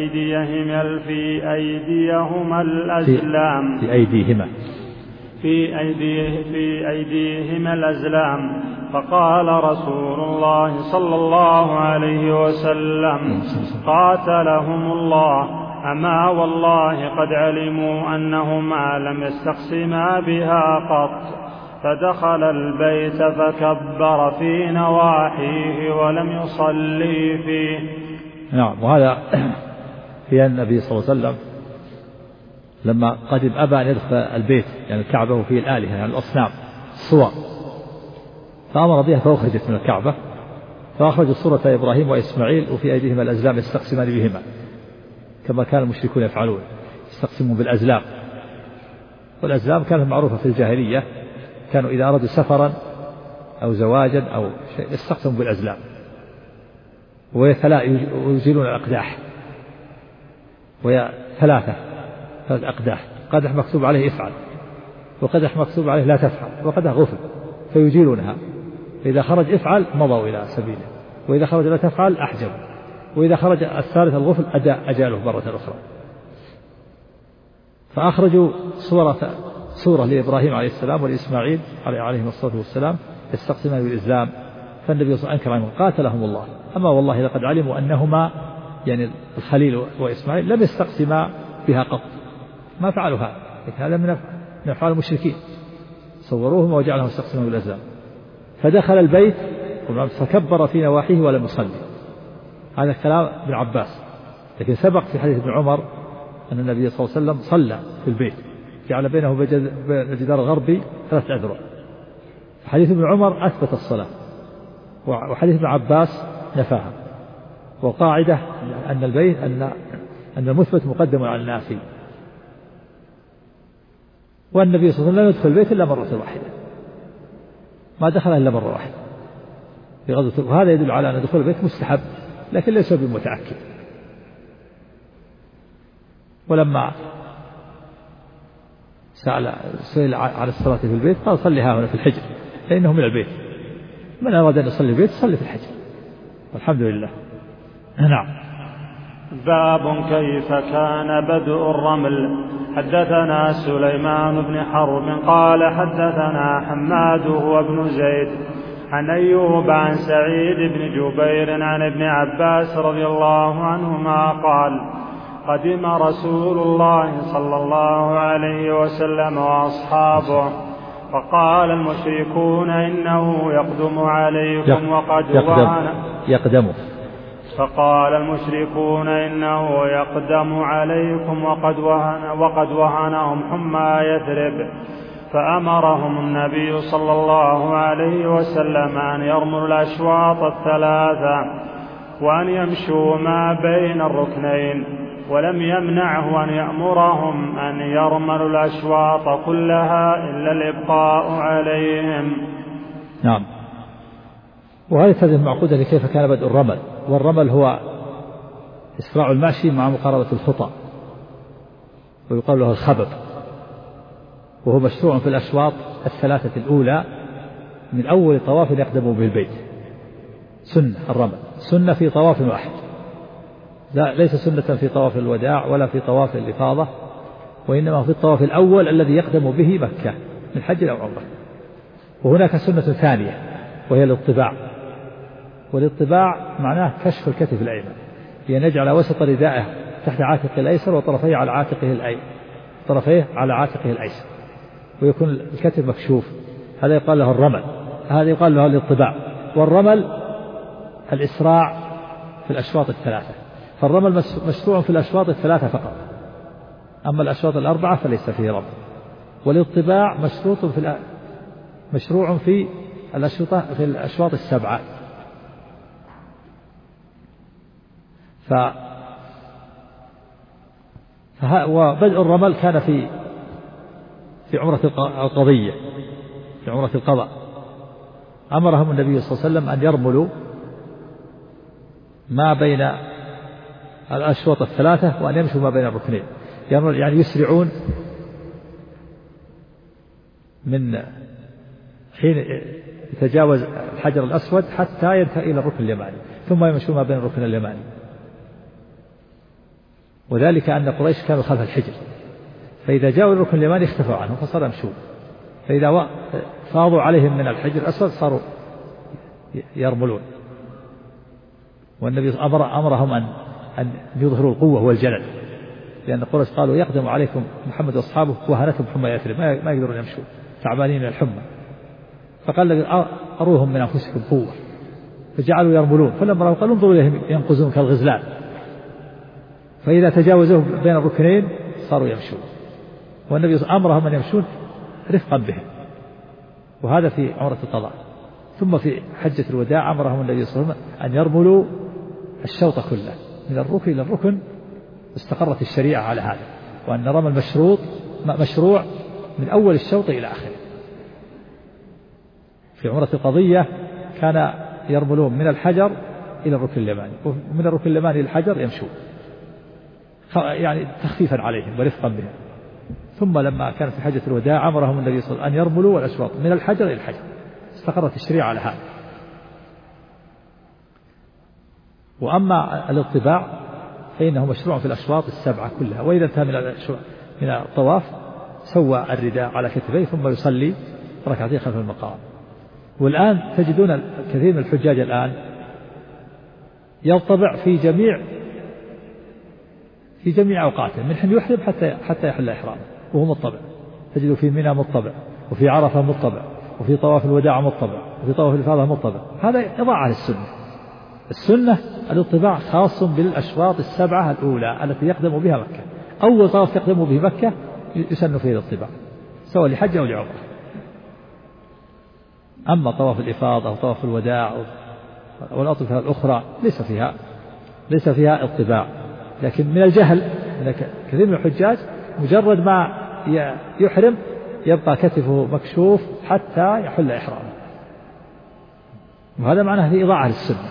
أيديهما الأزلام في أيديهما الأزلام. فقال رسول الله صلى الله عليه وسلم قاتلهم الله، أما والله قد علموا أنهما لم يستقسما بها قط. فدخل البيت فكبر في نواحيه ولم يصلي فيه. نعم. وهذا في النبي صلى الله عليه وسلم لما قدم أبى أن يدخل البيت يعني الكعبة وفيه الآلهة يعني الأصنام الصور، فأمر بها فأخرجت من الكعبة، فأخرجوا صورة إبراهيم وإسماعيل وفي أيديهما الأزلام يستقسمان بهما كما كان المشركون يفعلون، يستقسمون بالأزلام. والأزلام كانت معروفة في الجاهلية، كانوا إذا أرادوا سفرا أو زواجا أو شيء يستقسموا بالأزلام، ويزيلون الأقداح، وهي ثلاث أقداح، قدح مكتوب عليه افعل، وقدح مكتوب عليه لا تفعل، وقدح غفل، فيجيلونها. إذا خرج افعل مضوا إلى سبيله، وإذا خرج لا تفعل أحجبوا، وإذا خرج الثالث الغفل أجاله مرة أخرى. فأخرجوا صورة لإبراهيم عليه السلام ولإسماعيل عليهم الصلاة والسلام يستقسمان بالإسلام. فالنبي صلى الله عليه وسلم أنكر قاتلهم الله، أما والله لقد علموا أنهما يعني الخليل وإسماعيل لم يستقسما بها قط، ما فعلوا هذا، لكن هذا من أفعال المشركين، صوروهم وجعلهم يستقسمون بالأزلام. فدخل البيت فكبر في نواحيه ولم يصلي. هذا كلام ابن عباس، لكن سبق في حديث ابن عمر أن النبي صلى الله عليه وسلم صلى في البيت، جعل بينه وبين الجدار الغربي 3 أذرع. حديث ابن عمر أثبت الصلاة، وحديث ابن عباس نفاها. وقاعدة أن البيت أن المثبت مقدم على النافي. والنبي صلى الله عليه وسلم لم يدخل البيت إلا مرة واحدة، ما دخل إلا مرة واحدة في غزوة، وهذا يدل على أن دخول البيت مستحب لكن ليس بمتأكد. ولما سئل على الصلاة في البيت قال صليها هنا في الحجر فإنه من البيت، من أراد أن يصلي في البيت صلي في الحجر، والحمد لله. نعم. باب كيف كان بدء الرمل. حدثنا سليمان بن حرب قال حدثنا حماد هو بن زيد عن أيوب عن سعيد بن جبير عن ابن عباس رضي الله عنهما قال قدم رسول الله صلى الله عليه وسلم وأصحابه فقال المشركون إنه يقدم عليكم فقال المشركون إنه يقدم عليكم وقد وهنهم حمى يثرب، فأمرهم النبي صلى الله عليه وسلم أن يرملوا الأشواط الثلاثة وأن يمشوا ما بين الركنين، ولم يمنعه أن يأمرهم أن يرملوا الأشواط كلها إلا الإبقاء عليهم. نعم. وهذه تدل معقودة لكيف كان بدء الرمل، والرمل هو إسراع الماشي مع مقاربة الخطى، ويقال له الخبب، وهو مشروع في الأشواط الثلاثة الأولى من أول طواف يقدم به البيت. سنة الرمل، سنة في طواف واحد، لا ليس سنة في طواف الوداع ولا في طواف الإفاضة، وإنما في الطواف الأول الذي يقدم به مكة من حج أو عمرة. وهناك سنة ثانية وهي الاطباع، والاطباع معناه كشف الكتف الأيمن، يعني يجعل وسط ردائه تحت عاتقه الأيسر وطرفيه على عاتقه الأيسر، ويكون الكتف مكشوف. هذا يقال له الرمل، هذا يقال له الاطباع. والرمل الإسراع في الأشواط الثلاثة، فالرمل مشروع في الأشواط الثلاثة فقط، أما الأشواط الأربعة فليس فيه رمل. والاطباع مشروع في الأشواط السبعة. وبدء الرمل كان في عمرة القضية، في عمرة القضاء، أمرهم النبي صلى الله عليه وسلم أن يرملوا ما بين الأشواط الثلاثة وأن يمشوا ما بين الركنين، يعني يسرعون من حين يتجاوز الحجر الأسود حتى ينتهي إلى الركن اليماني، ثم يمشوا ما بين الركن اليماني. وذلك أن قريش كانوا خلف الحجر، فإذا جاءوا الركن اليماني اختفوا عنه فصاروا يمشون، فإذا فاضوا عليهم من الحجر الأسود صاروا يرملون. والنبي أمرهم أن يظهروا القوة والجلد، لأن قريش قالوا يقدم عليكم محمد وأصحابه وهنتهم حمى يثرب، ما يقدرون يمشوا، تعبانين من الحمى. فقال أروهم من أنفسكم قوة، فجعلوا يرملون، فلما قالوا انظروا إليهم ينقزون كالغزلان، فإذا تجاوزوه بين الركنين صاروا يمشون. والنبي أمرهم أن يمشون رفقا بهم، وهذا في عمرة القضاء. ثم في حجة الوداع أمرهم النبي صلى الله عليه وسلم أن يرملوا الشوط كله من الركن إلى الركن، استقرت الشريعة على هذا، وأن رمل مشروع من أول الشوط إلى آخره. في عمرة القضية كان يرملون من الحجر إلى الركن اليماني، ومن الركن اليماني إلى الحجر يمشون، يعني تخفيفا عليهم ورفقا بهم. ثم لما كانت في حجة الوداع أمرهم النبي صلى الله عليه وسلم أن يرملوا الأشواط من الحجر إلى الحجر، استقرت الشريعة على هذا. وأما الاطباع فإنه مشروع في الأشواط السبعة كلها، وإذا انتهى من الطواف سوى الرداء على كتفيه ثم يصلي ركعتين خلف المقام. والآن تجدون كثير من الحجاج الآن يطبع في جميع أوقاته، من حين يحرم حتى يحل إحرامه وهو مطبع. تجد في منى مطبع، وفي عرفة مطبع، وفي طواف الوداع مطبع، وفي طواف الإفاضة مطبع. هذا إضاعة للسنة. السنة الاطباع خاص بالأشواط السبعة الأولى التي يقدم بها مكة. أول طواف يقدم به مكة يسن فيه الاطباع سواء لحج أو لعمرة. أما طواف الإفاضة أو طواف الوداع والأطوفة الأخرى ليس فيها اطباع. لكن من الجهل أن كثير من الحجاج مجرد ما يحرم يبقى كتفه مكشوف حتى يحل إحرامه، وهذا معناه في إضاعة للسنة.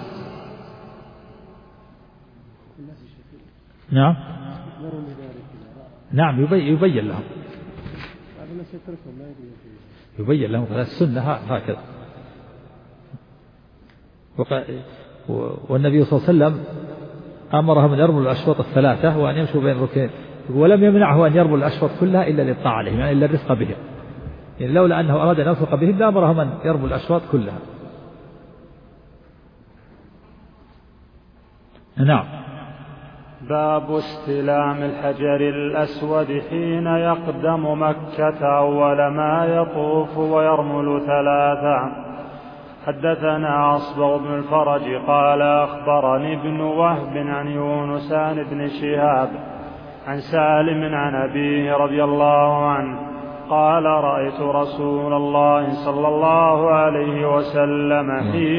نعم يبين لهم، السنة هكذا. والنبي صلى الله عليه وسلم أمرهم أن يرملوا الأشواط الثلاثة وأن يمشوا بين الركنين، ولم يمنعه أن يرملوا الأشواط كلها إلا للطاعة عليهم، يعني إلا الرفق بهم. يعني لولا أنه أراد أن يرفق بهم لأمرهم أن يرملوا الأشواط كلها. نعم. باب استلام الحجر الأسود حين يقدم مكة أول ما يطوف ويرمل 3. حدثنا أصبغ بن الفرج قال أخبرني ابن وهب عن يونس عن ابن شهاب عن سالم عن أبيه رضي الله عنه قال رأيت رسول الله صلى الله عليه وسلم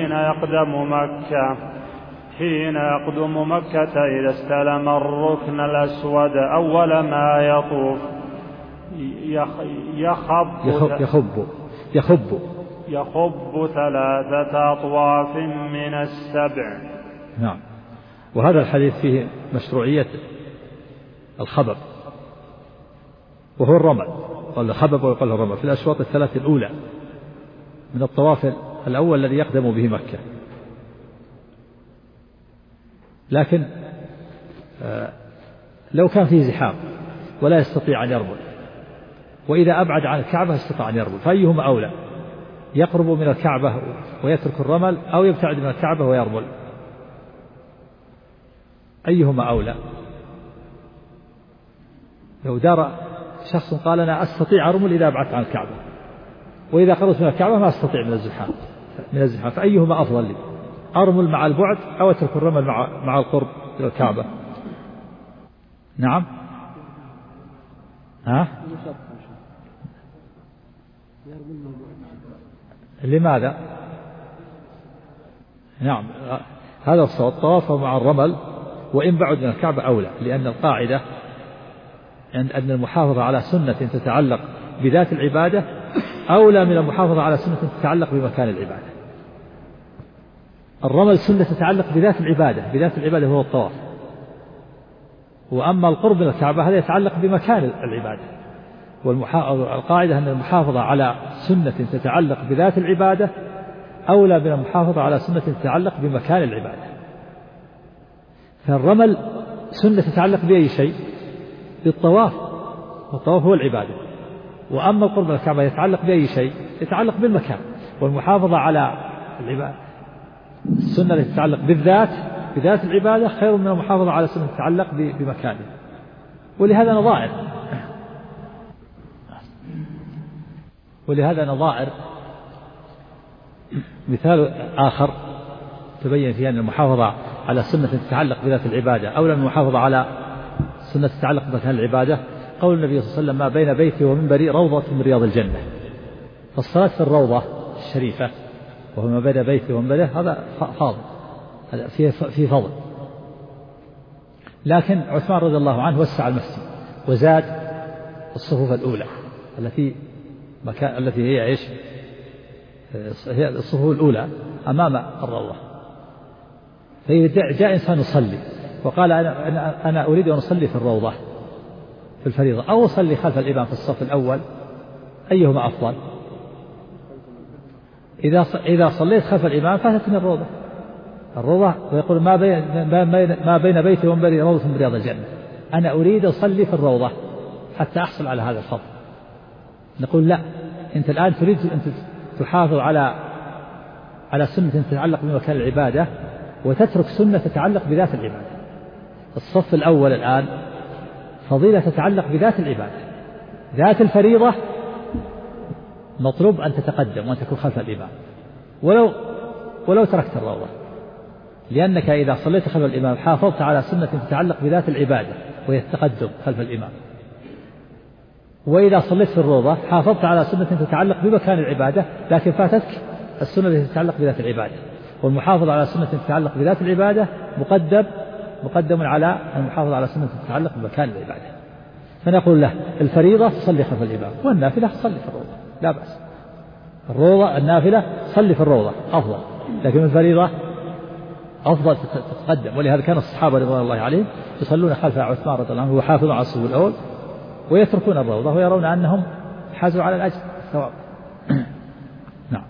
حين يقدم مكة إذا استلم الركن الأسود أول ما يطوف يخب 3 أطواف من 7. نعم. وهذا الحديث فيه مشروعية الخبب وهو الرمل، قال الخبب ويقال الرمل في الأشواط 3 الأولى من الطواف الأول الذي يقدم به مكة. لكن لو كان فيه زحام ولا يستطيع أن يرمل، وإذا أبعد عن الكعبة استطاع أن يرمل، فأيهما أولى؟ يقرب من الكعبة ويترك الرمل أو يبتعد من الكعبة ويرمل؟ أيهما أولى؟ لو دار شخص قال أنا أستطيع أرمل إذا أبعدت عن الكعبة، وإذا قربت من الكعبة ما أستطيع من الزحام، فأيهما أفضل لي؟ أرمل مع البعد أو أترك الرمل مع القرب من الكعبة؟ نعم. لماذا؟ نعم، هذا الطواف مع الرمل وإن بعد من الكعبة أولى، لأن القاعدة أن المحافظة على سنة تتعلق بذات العبادة أولى من المحافظة على سنة تتعلق بمكان العبادة. الرمل سنة تتعلق بذات العبادة هو الطواف، وأما القرب من الكعبة هذا يتعلق بمكان العبادة. والقاعدة أن المحافظة على سنة تتعلق بذات العبادة أولى من المحافظة على سنة تتعلق بمكان العبادة. فالرمل سنة تتعلق بأي شيء؟ بالطواف، والطواف هو العبادة. وأما القرب من الكعبة يتعلق بأي شيء؟ يتعلق بالمكان. والمحافظة على العبادة السنة التي تتعلق بذات العبادة خير من المحافظة على سنة تتعلق بمكانه. ولهذا نظائر مثال آخر تبين فيها أن المحافظة على سنة تتعلق بذات العبادة أولى من المحافظة على سنة تتعلق بمكان العبادة. قول النبي صلى الله عليه وسلم ما بين بيتي ومنبري روضة من رياض الجنة. فالصلاة في الروضة الشريفة وهو ما بين بيتي ومنبري هذا فاضل، هذا فيه فضل. لكن عثمان رضي الله عنه وسع المسجد وزاد الصفوف الأولى التي هي ايش؟ هي الصفوف الأولى أمام الروضة. فإذا جاء إنسان يصلي وقال أنا أريد أن أصلي في الروضة في الفريضة أو أصلي خلف الإمام في الصف الأول، أيهما أفضل؟ إذا صليت خلف الإمام فاتتني الروضة ويقول ما بين بيتي ومنبري روضة من رياض الجنة، أنا أريد أصلي في الروضة حتى أحصل على هذا الفضل. نقول لا، أنت الآن تريد أن تحافظ على سنة تتعلق بمكان العبادة وتترك سنة تتعلق بذات العبادة. الصف الأول الآن فضيلة تتعلق بذات العبادة، ذات الفريضة مطلوب أن تتقدم وأن تكون خلف الإمام ولو تركت الروضة، لأنك إذا صليت خلف الإمام حافظت على سنة تتعلق بذات العبادة وهي التقدم خلف الإمام، وإذا صليت في الروضة حافظت على سنة تتعلق بمكان العبادة لكن فاتتك السنة التي تتعلق بذات العبادة. والمحافظة على سنة تتعلق بذات العبادة مقدم على المحافظة على سنة تتعلق بمكان العبادة. فنقول له الفريضة تصلي خلف الإمام والنافلة تصلي في الروضة، لا بأس. الروضة النافلة صلي في الروضة أفضل، لكن الفريضة أفضل تتقدم. ولهذا كان الصحابة رضوان الله عليهم يصلون خلف عثمان رضي الله عنه ويحافظون على الصف الأول ويتركون الروضة ويرون أنهم حازوا على الأجر الثواب. نعم.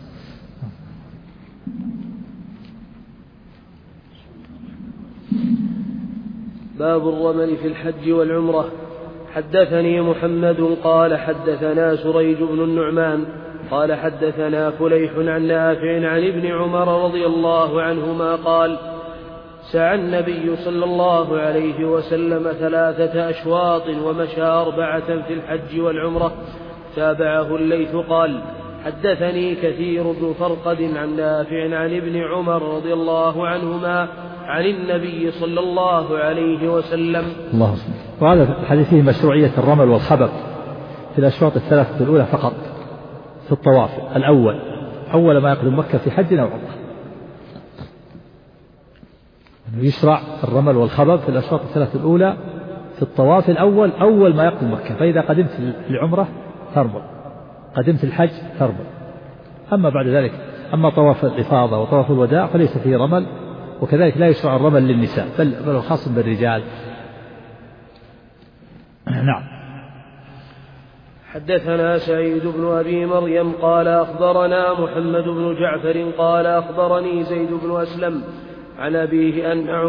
باب الرمل في الحج والعمرة. حدثني محمد قال حدثنا سريج بن النعمان قال حدثنا فليح عن نافع عن ابن عمر رضي الله عنهما قال سعى النبي صلى الله عليه وسلم 3 أشواط ومشى 4 في الحج والعمرة. تابعه الليث قال: حدثني كثير بن فرقد عن نافع عن ابن عمر رضي الله عنهما عن النبي صلى الله عليه وسلم. الله. وهذا في الحديث فيه مشروعية الرمل والخبط في الأشواط 3 الأولى فقط في الطواف الأول، أول ما يقدم مكة في حج أو عمرة، يشرع الرمل والخبط في الأشواط 3 الأولى في الطواف الأول أول ما يقدم مكة. فإذا قدمت العمرة ترمل، قدمت الحج ترمل. أما بعد ذلك، أما طواف الإفاضة وطواف الوداع فليس فيه رمل، وكذلك لا يشرع الرمل للنساء بل خاص بالرجال. نعم. حدثنا سعيد بن أبي مريم قال أخبرنا محمد بن جعفر قال أخبرني زيد بن أسلم عن أبيه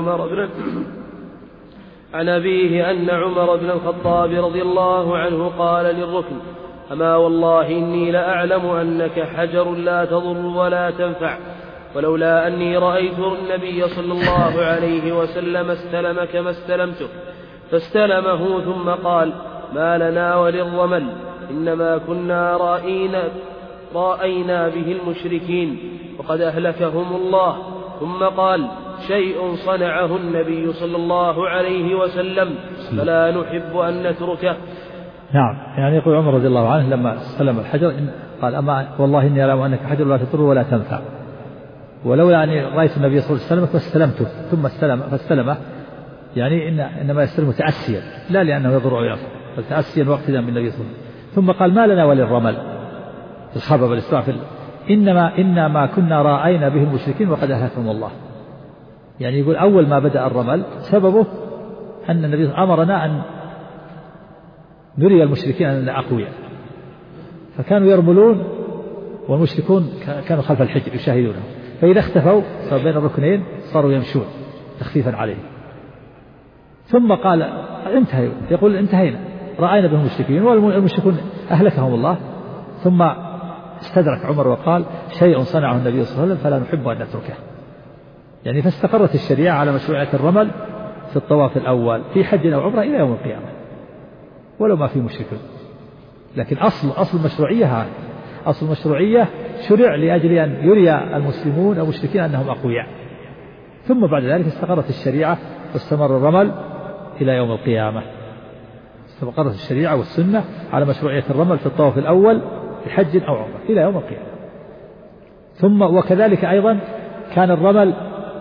أن عمر بن الخطاب رضي الله عنه قال للركن: أما والله إني لأعلم أنك حجر لا تضر ولا تنفع، ولولا أني رأيت النبي صلى الله عليه وسلم استلمك ما استلمتك. فاستلمه ثم قال: ما لنا وللرمل، إنما كنا رأينا به المشركين وقد أهلكهم الله. ثم قال: شيء صنعه النبي صلى الله عليه وسلم فلا نحب أن نتركه. نعم. يعني يقول عمر رضي الله عنه لما استلم الحجر قال: أما والله إني أعلم أنك حجر لا تضر ولا تنفع، ولولا أني رأيت النبي صلى الله عليه وسلم فاستلمته. ثم فاستلمه، يعني إنما يستلم تأسيا لا لأنه يضر أو ينفع، بل تأسيا واقتداء بالنبي صلى الله عليه وسلم. ثم قال: ما لنا وللرمل، الخبب الاستعفل، إنما كنا رأينا به المشركين وقد أهلكهم الله. يعني يقول أول ما بدأ الرمل سببه أن النبي أمرنا أن نري المشركين أننا أقوياء، فكانوا يرملون والمشركون كانوا خلف الحجر يشاهدونه، فإذا اختفوا صار بين الركنين صاروا يمشون تخفيفا عليه. ثم قال: انتهي، يقول انتهينا، رأينا بهم المشركين والمشركون أهلكهم الله. ثم استدرك عمر وقال: شيء صنعه النبي صلى الله عليه وسلم فلا نحب أن نتركه. يعني فاستقرت الشريعة على مشروعية الرمل في الطواف الأول في حج أو عمرة إلى يوم القيامة ولو ما في مشركين. لكن أصل المشروعية هذا، أصل المشروعية شرع لأجل أن يري المسلمون المشركين أنهم أقوياء، ثم بعد ذلك استقرت الشريعة واستمر الرمل إلى يوم القيامة. استقرت الشريعة والسنة على مشروعية الرمل في الطواف الأول في حج أو عمرة إلى يوم القيامة. ثم وكذلك أيضا كان الرمل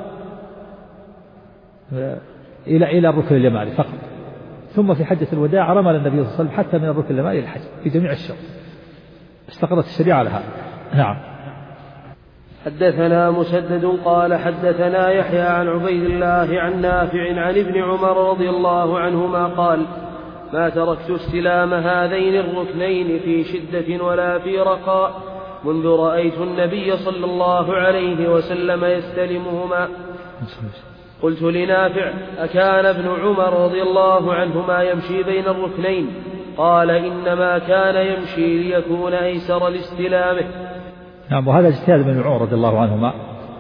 إلى الركن اليماني فقط، ثم في حجة الوداع رمل النبي صلى الله عليه وسلم حتى من الركن اليماني إلى الحج في جميع الشوط. استقرت الشريعة على هذا. نعم. حدثنا مسدد قال حدثنا يحيى عن عبيد الله عن نافع عن ابن عمر رضي الله عنهما قال: ما تركت استلام هذين الركنين في شدة ولا في رخاء منذ رأيت النبي صلى الله عليه وسلم يستلمهما. قلت لنافع: أكان ابن عمر رضي الله عنهما يمشي بين الركنين؟ قال: إنما كان يمشي ليكون أيسر لاستلامه. نعم. وهذا اجتهاد ابن عمر رضي الله عنهما،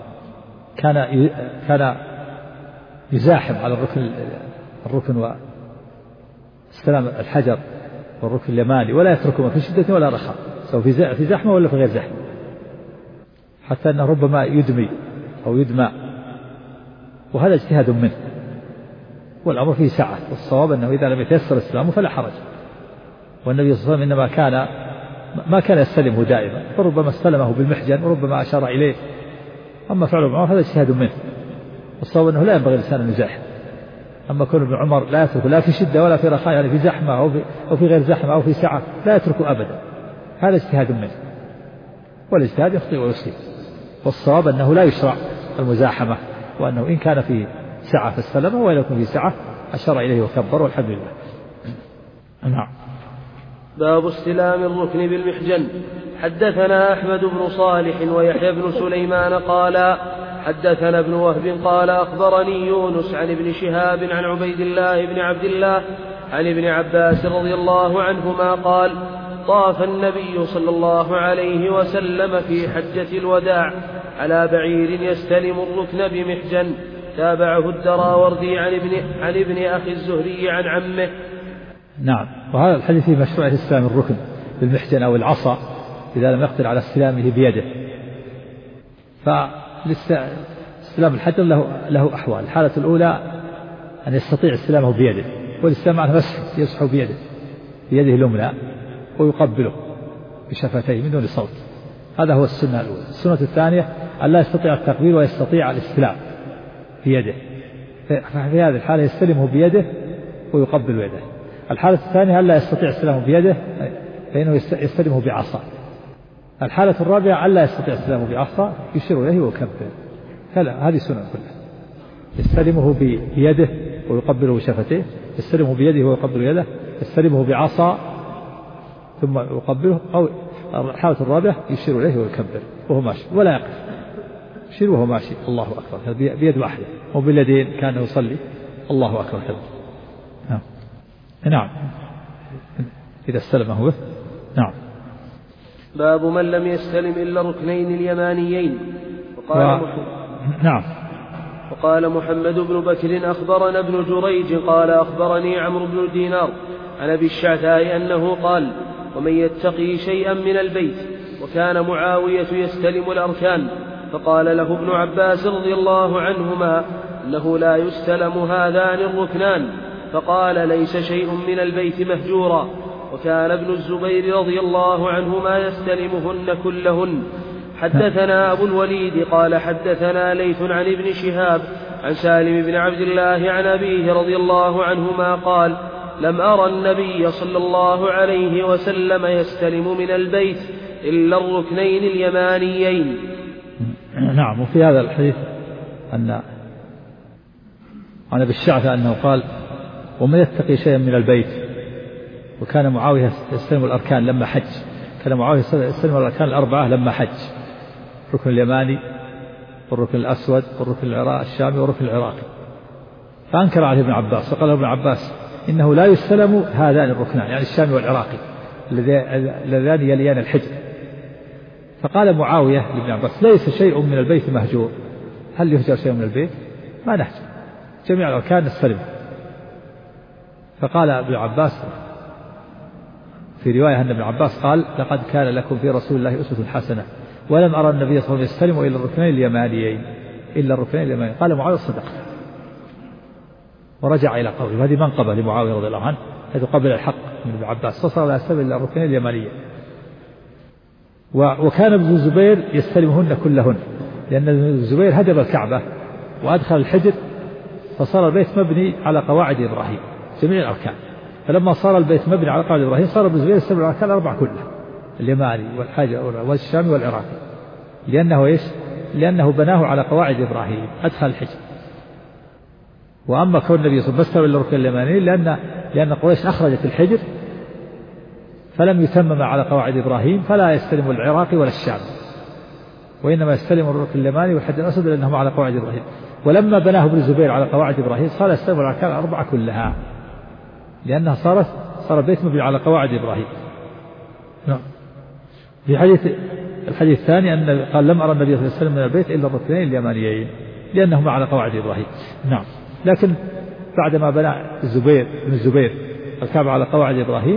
كان يزاحم على الركن واستلام الحجر والركن اليماني ولا يتركهما في شدة ولا رخاء، سواء في زحمة ولا في غير زحمة، حتى أنه ربما يدمي أو يدمى، وهذا اجتهاد منه، والأمر فيه سعة. والصواب أنه إذا لم يتيسر استلامه فلا حرج. والنبي صلى الله عليه وسلم إنما ما كان يستلمه دائما، فربما استلمه بالمحجن وربما أشار إليه. أما فعل ابن عمر هذا اجتهاد منه، والصواب أنه لا ينبغي الإنسان أن يزاحم. أما كون ابن عمر لا يترك لا في شدة ولا في رخاء، يعني في زحمة أو في غير زحمة أو في سعة، لا يتركه أبدا، هذا اجتهاد منه، والاجتهاد يخطئ ويصيب. والصواب أنه لا يشرع المزاحمة، وأنه إن كان في سعة فاستلمه، وإن يكون في سعة أشار إليه وكبر، والحمد لله. نعم. باب استلام الركن بالمحجن. حدثنا أحمد بن صالح ويحيى بن سليمان قال حدثنا ابن وهب قال أخبرني يونس عن ابن شهاب عن عبيد الله بن عبد الله عن ابن عباس رضي الله عنهما قال: طاف النبي صلى الله عليه وسلم في حجة الوداع على بعير يستلم الركن بمحجن، تابعه الدراوردي عن ابن أخي الزهري عن عمه. نعم. وهذا الحديث فيه مشروع استلام الركن بالمحجن أو العصا إذا لم يقدر على استلامه بيده. فاستلام الحجر له أحوال. الحالة الأولى أن يستطيع استلامه بيده، والاستلام معناه يمسح بيده اليمنى ويقبله بشفتيه من دون صوت. هذا هو السنة الأولى. السنة الثانية أن لا يستطيع التقبيل ويستطيع الاستلام بيده، ففي هذه الحالة يستلمه بيده ويقبل يده. الحالة الثانية أن لا يستطيع استلامه بيده فإنه يستلمه بعصا. الحالة الرابعة أن لا يستطيع استلامه بعصا يشير إليه ويكبر. هذه سنة كلها. يستلمه بيده ويقبله بشفتيه، يستلمه بيده ويقبل يده، يستلمه بعصا ثم يقبله، أو الحالة الرابعة يشير إليه ويكبر وهو ماشي ولا يقف، يشير وهو ماشي الله أكبر بيد واحدة، وباليدين كان يصلي الله أكبر كذا. نعم إذا استلمه به. نعم. باب من لم يستلم إلا الركنين اليمانيين. نعم. وقال محمد بن بكر أخبرنا ابن جريج قال أخبرني عمرو بن دينار عن أبي الشعثاء أنه قال: ومن يتقي شيئا من البيت. وكان معاوية يستلم الأركان، فقال له ابن عباس رضي الله عنهما أنه لا يستلم هذان الركنان، فقال: ليس شيء من البيت مهجورا. وكان ابن الزبير رضي الله عنهما يستلمهن كلهن. حدثنا أبو الوليد قال حدثنا ليث عن ابن شهاب عن سالم بن عبد الله عن أبيه رضي الله عنهما قال: لم أرى النبي صلى الله عليه وسلم يستلم من البيت إلا الركنين اليمانيين. نعم. وفي هذا الحديث أن عن أبي الشعثاء أنه قال: ومن يتقي شيئا من البيت. وكان معاوية يستلم الأركان لما حج، كان معاوية يستلم الأركان الأربعة لما حج: الركن اليماني والركن الأسود والركن الشامي والركن العراقي. فأنكر عليه ابن عباس، فقال ابن عباس: إنه لا يستلم هذان الركنان، يعني الشامي والعراقي اللذان يليان الحجر. فقال معاوية لابن عباس: ليس شيء من البيت مهجور. هل يهجر شيء من البيت؟ ما نهجر، جميع الأركان نستلم. فقال ابن عباس في رواية أن ابن عباس قال: لقد كان لكم في رسول الله أسوة حسنة ولم أرى النبي صلى الله عليه وسلم يستلم إلا الركنين اليمانيين. قال معاوية: صدق. ورجع إلى قوله. وهذه منقبة لمعاوية رضي الله عنه، حيث قبل الحق من ابن عباس فصار لا يستلم إلا الركنين اليمانيين. وكان ابن الزبير يستلمهن كلهن، لأن ابن الزبير هدم الكعبة وأدخل الحجر، فصار البيت مبني على قواعد إبراهيم جميع الأركان. فلما صار البيت مبني على قواعد إبراهيم صار ابن الزبير يستلم الأركان الأربع كلها، اليماني والشامي والعراقي، لأنه بناه على قواعد إبراهيم، أدخل الحجر. وأما كون النبي صلى الله عليه وسلم استلم إلا الركن اليماني لأن قريش أخرجت الحجر فلم يتمم على قواعد إبراهيم، فلا يستلم العراقي ولا الشامي، وإنما يستلم الركن اليماني والحجر الأسود لأنهم على قواعد إبراهيم. ولما بناه ابن الزبير على قواعد إبراهيم صار يستلم الأركان الأربعة كلها، لأنها صار البيت مبني على قواعد إبراهيم. نعم. في الحديث الثاني أن قال: لم أرى النبي صلى الله عليه وسلم من البيت إلا الركنين اليمانيين لأنهما على قواعد إبراهيم. نعم. لكن بعدما بنى ابن الزبير الكعبة على قواعد إبراهيم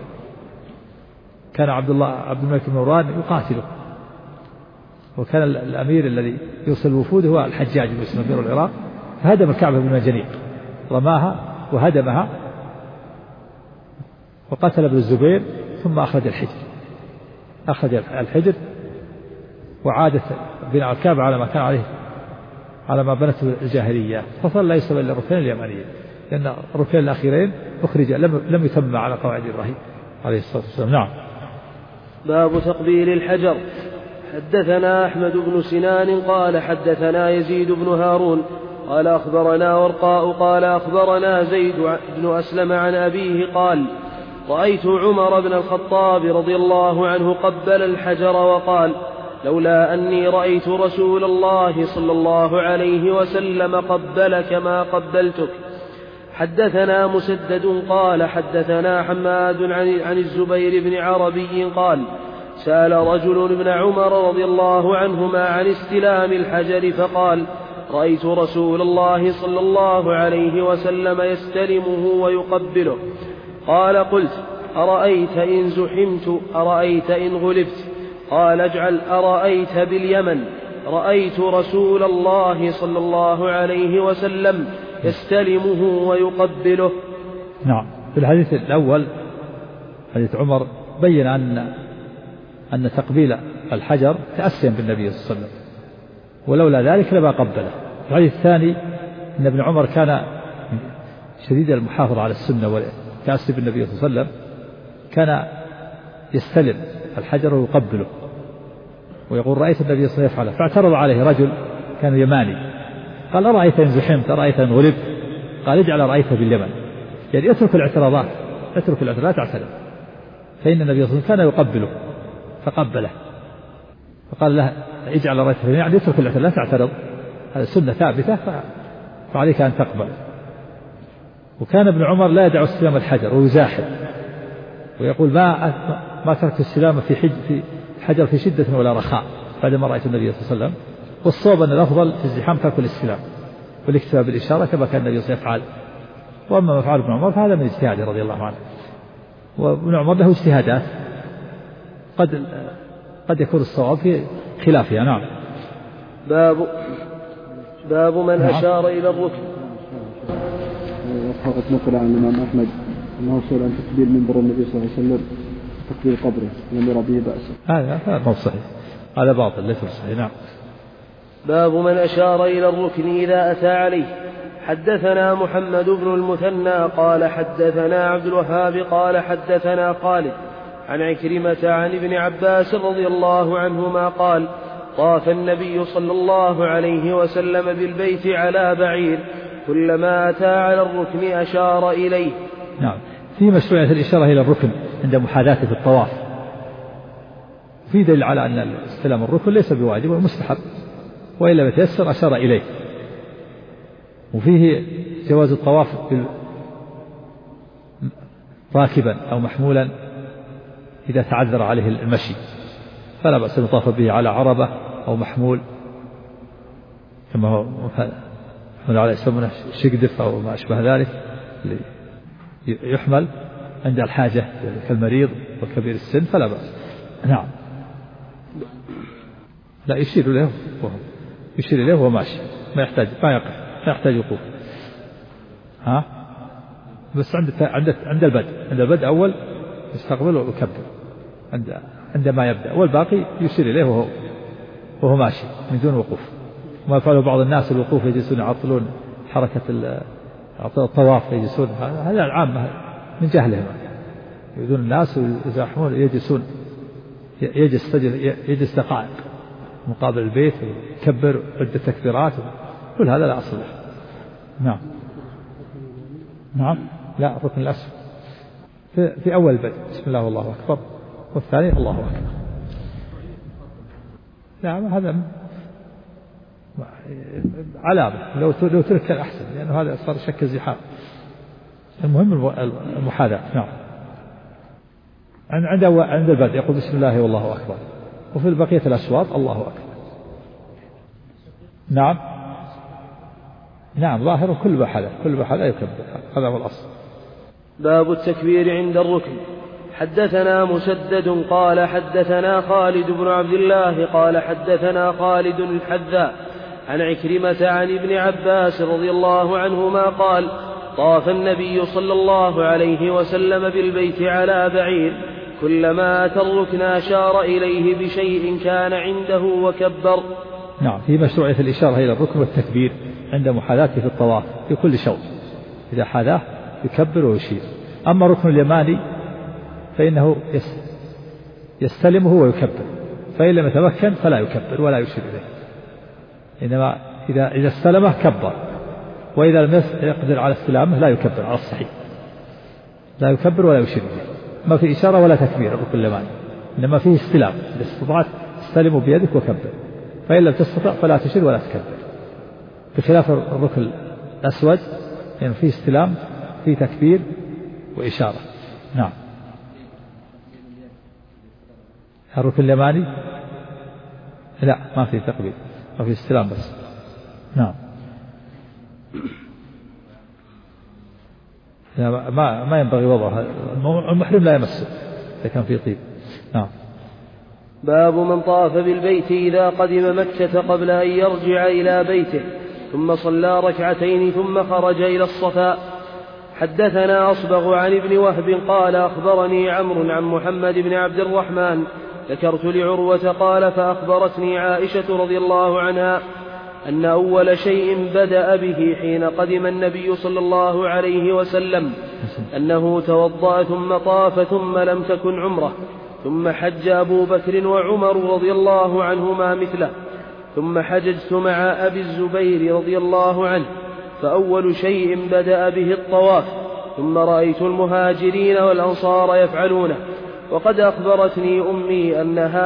كان عبد الملك بن مروان يقاتله، وكان الأمير الذي يوصل الوفود هو الحجاج بن يوسف أمير العراق، فهدم الكعبة بالمنجنيق، رماها وهدمها، وقتل ابن الزبير ثم أخرج الحجر وعادت بناء الكعبة على ما كان عليه، على ما بنته الجاهلية، فصار لا يستوي إلا الركنين اليمانيين، لأن الركنين الأخيرين أخرج لم يتم على قواعد إبراهيم عليه الصلاة والسلام. نعم. باب تقبيل الحجر. حدثنا أحمد بن سنان قال حدثنا يزيد بن هارون قال أخبرنا ورقاء قال أخبرنا زيد بن أسلم عن أبيه قال: رأيت عمر بن الخطاب رضي الله عنه قبل الحجر وقال: لولا أني رأيت رسول الله صلى الله عليه وسلم قبلك ما قبلتك. حدثنا مسدد قال حدثنا حماد عن الزبير بن عربي قال: سأل رجل ابن عمر رضي الله عنهما عن استلام الحجر فقال: رأيت رسول الله صلى الله عليه وسلم يستلمه ويقبله. قال قلت أرأيت إن زحمت أرأيت إن غلبت؟ قال اجعل أرأيت باليمن. رأيت رسول الله صلى الله عليه وسلم يستلمه ويقبله. نعم. في الحديث الأول حديث عمر بين أن تقبيل الحجر تأسيا بالنبي صلى الله عليه وسلم، ولولا ذلك لما قبله. في الحديث الثاني أن ابن عمر كان شديد المحافظة على السنة والتأسي بالنبي صلى الله عليه وسلم، كان يستلم الحجر ويقبله ويقول رأيت النبي صلى الله عليه وسلم يفعله. فاعترض عليه رجل كان يماني قال أرأيت إن زحمت أرأيت إن غلبت؟ قال اجعل رأيت باليمن، يعني اترك الاعتراضات لا تعترض، فإن النبي صلى الله عليه وسلم كان يقبله فقبله، فقال له اجعل رأيت باليمن، يعني اترك الاعتراض لا تعترض، هذا سنة ثابتة فعليك أن تقبل. وكان ابن عمر لا يدع استلام الحجر ويزاحم ويقول ما تركت السلام في حجر في شدة ولا رخاء بعدما رأيت النبي صلى الله عليه وسلم. والصواب أن الأفضل في الزحام ترك الاستلام والاكتفاء بالإشارة كما كان النبي صلى الله عليه وسلم يفعل. وأما ما فعل ابن عمر فهذا من اجتهاده رضي الله عنه، وابن عمر له اجتهادات قد يكون الصواب في خلافها. نعم. باب من أشار إلى الركن. وقد نقل عن الإمام أحمد أنه سئل عن تكبير منبر النبي صلى الله عليه وسلم تكبير قبره لم يرى به بأسا. هذا مو صحيح، هذا باطل ليس صحيح. نعم. باب من أشار إلى الركن إذا أتى عليه. حدثنا محمد بن المثنى قال حدثنا عبد الوهاب قال حدثنا خالد عن عكرمة عن ابن عباس رضي الله عنهما قال طاف النبي صلى الله عليه وسلم بالبيت على بعير كلما أتى على الركن أشار إليه. نعم. في مشروعية الإشارة إلى الركن عند محاذاته في الطواف، في دليل على أن استلام الركن ليس بواجب ومستحب، وإن لم يتيسر أشار إليه. وفيه جواز الطواف راكبا أو محمولا إذا تعذر عليه المشي، فلا بأس أن يطاف به على عربة أو محمول كما هو على يسمونه شقدف أو ما أشبه ذلك يحمل عند الحاجة كالمريض وكبير السن فلا بأس. نعم. لا يشير إليه وهو ماشي، ما يحتاج وقوف. بس عند البدء أول يستقبل ويكبر عندما يبدأ، والباقي يشير إليه وهو ماشي من دون وقوف. ما يفعله بعض الناس الوقوف يجلسون يعطلون حركة الطواف، يجلسون هذا العامة من جهلهم، يريدون الناس ويزاحمون يجلسون يجلس دقائق مقابل البيت ويكبر عدة تكبيرات، كل هذا لا أصل له. نعم. لا، الركن الأسفل في أول البدء بسم الله والله أكبر، والثاني الله أكبر. نعم. هذا علامة لو ترك كان أحسن، لأنه هذا صار شك الزحام. المهم المحاذاة. نعم. عند البدء يقول بسم الله والله أكبر، وفي البقية الأشواط الله أكبر. نعم. ظاهر كل بحالة يكبر، هذا هو الأصل. باب التكبير عند الركن. حدثنا مسدد قال حدثنا خالد بن عبد الله قال حدثنا خالد الحذاء عن عكرمة عن ابن عباس رضي الله عنهما قال طاف النبي صلى الله عليه وسلم بالبيت على بعير كلما أتى الركن أشار إليه بشيء كان عنده وكبر. نعم. في مشروعية الإشارة إلى الركن والتكبير عند محاذاته في الطواف في كل شوط، إذا حاذاه يكبر ويشير. أما الركن اليماني فإنه يستلمه ويكبر، فإن لم يتمكن فلا يكبر ولا يشير إليه، إنما إذا استلمه كبر، وإذا لم يقدر على استلامه لا يكبر على الصحيح، لا يكبر ولا يشير إليه. ما في إشارة ولا تكبير الركن اليماني، إنما فيه استلام، إذا استطعت استلمه بيدك وكبر، فإن لم تستطع فلا تشير ولا تكبر، بخلاف الركن الأسود يعني فيه استلام فيه تكبير وإشارة. نعم. الركن اليماني لا، ما فيه تكبير، ما فيه استلام بس. نعم. ما ينبغي وضعها، المحرم لا يمسه إذا كان فيه طيب. نعم. باب من طاف بالبيت إذا قدم مكة قبل أن يرجع إلى بيته ثم صلى ركعتين ثم خرج إلى الصفا. حدثنا أصبغ عن ابن وهب قال أخبرني عمرو عن محمد بن عبد الرحمن ذكرت لعروة قال فأخبرتني عائشة رضي الله عنها أن أول شيء بدأ به حين قدم النبي صلى الله عليه وسلم أنه توضأ ثم طاف ثم لم تكن عمره، ثم حج أبو بكر وعمر رضي الله عنهما مثله، ثم حججت مع أبي الزبير رضي الله عنه، فأول شيء بدأ به الطواف، ثم رأيت المهاجرين والأنصار يفعلونه، وقد أخبرتني أمي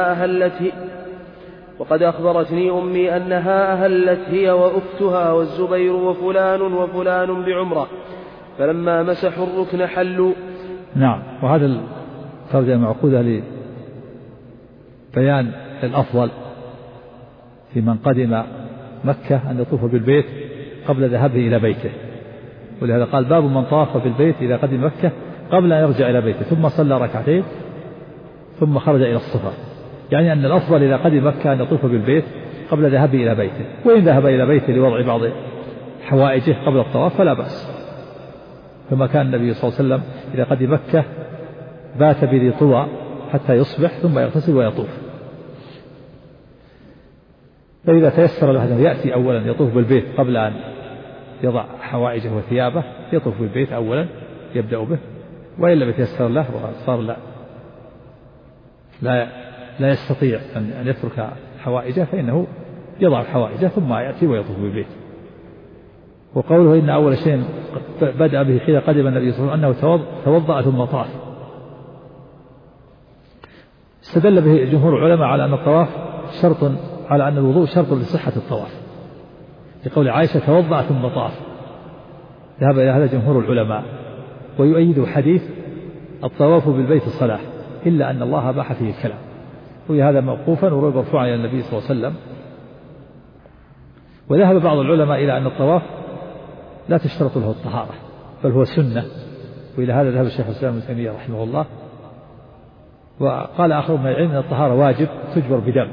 أنها أهلت هي وأختها والزبير وفلان وفلان بعمرة، فلما مسحوا الركن حلوا. نعم. وهذا الترجمة معقودة لبيان الأفضل في من قدم مكة أن يطوف بالبيت قبل ذهابه إلى بيته، ولهذا قال باب من طاف بالبيت إذا قدم مكة قبل أن يرجع إلى بيته ثم صلى ركعتين ثم خرج إلى الصفا، يعني أن الأفضل إذا قدم مكة أن يطوف بالبيت قبل ذهابه إلى بيته، وإن ذهب إلى بيته لوضع بعض حوائجه قبل الطواف فلا بأس، كما كان النبي صلى الله عليه وسلم إذا قدم مكة بات بذي طوى حتى يصبح ثم يغتسل ويطوف. فإذا تيسر له أن يأتي أولا يطوف بالبيت قبل أن يضع حوائجه وثيابه يطوف بالبيت أولا يبدأ به، وإن لم يتيسر له وصار لا يستطيع أن يترك حوائجه فإنه يضع حوائجه ثم يأتي ويطوف بالبيت. وقوله إن أول شيء بدأ به حين قدم النبي صلى الله عليه وسلم أنه توضأ ثم طاف، استدل به جمهور العلماء على أن الطواف شرط، على أن الوضوء شرط لصحة الطواف، لقول عائشة توضأ ثم طاف، ذهب إلى هذا جمهور العلماء. ويؤيد حديث الطواف بالبيت الصلاة إلا أن الله أباح فيه الكلام، وهذا موقوفا وروي مرفوعا إلى النبي صلى الله عليه وسلم. وذهب بعض العلماء إلى أن الطواف لا تشترط له الطهارة بل هو سنة، وإلى هذا ذهب الشيخ الإسلام ابن تيمية رحمه الله. وقال آخر من العلم أن الطهارة واجب تجبر بدم،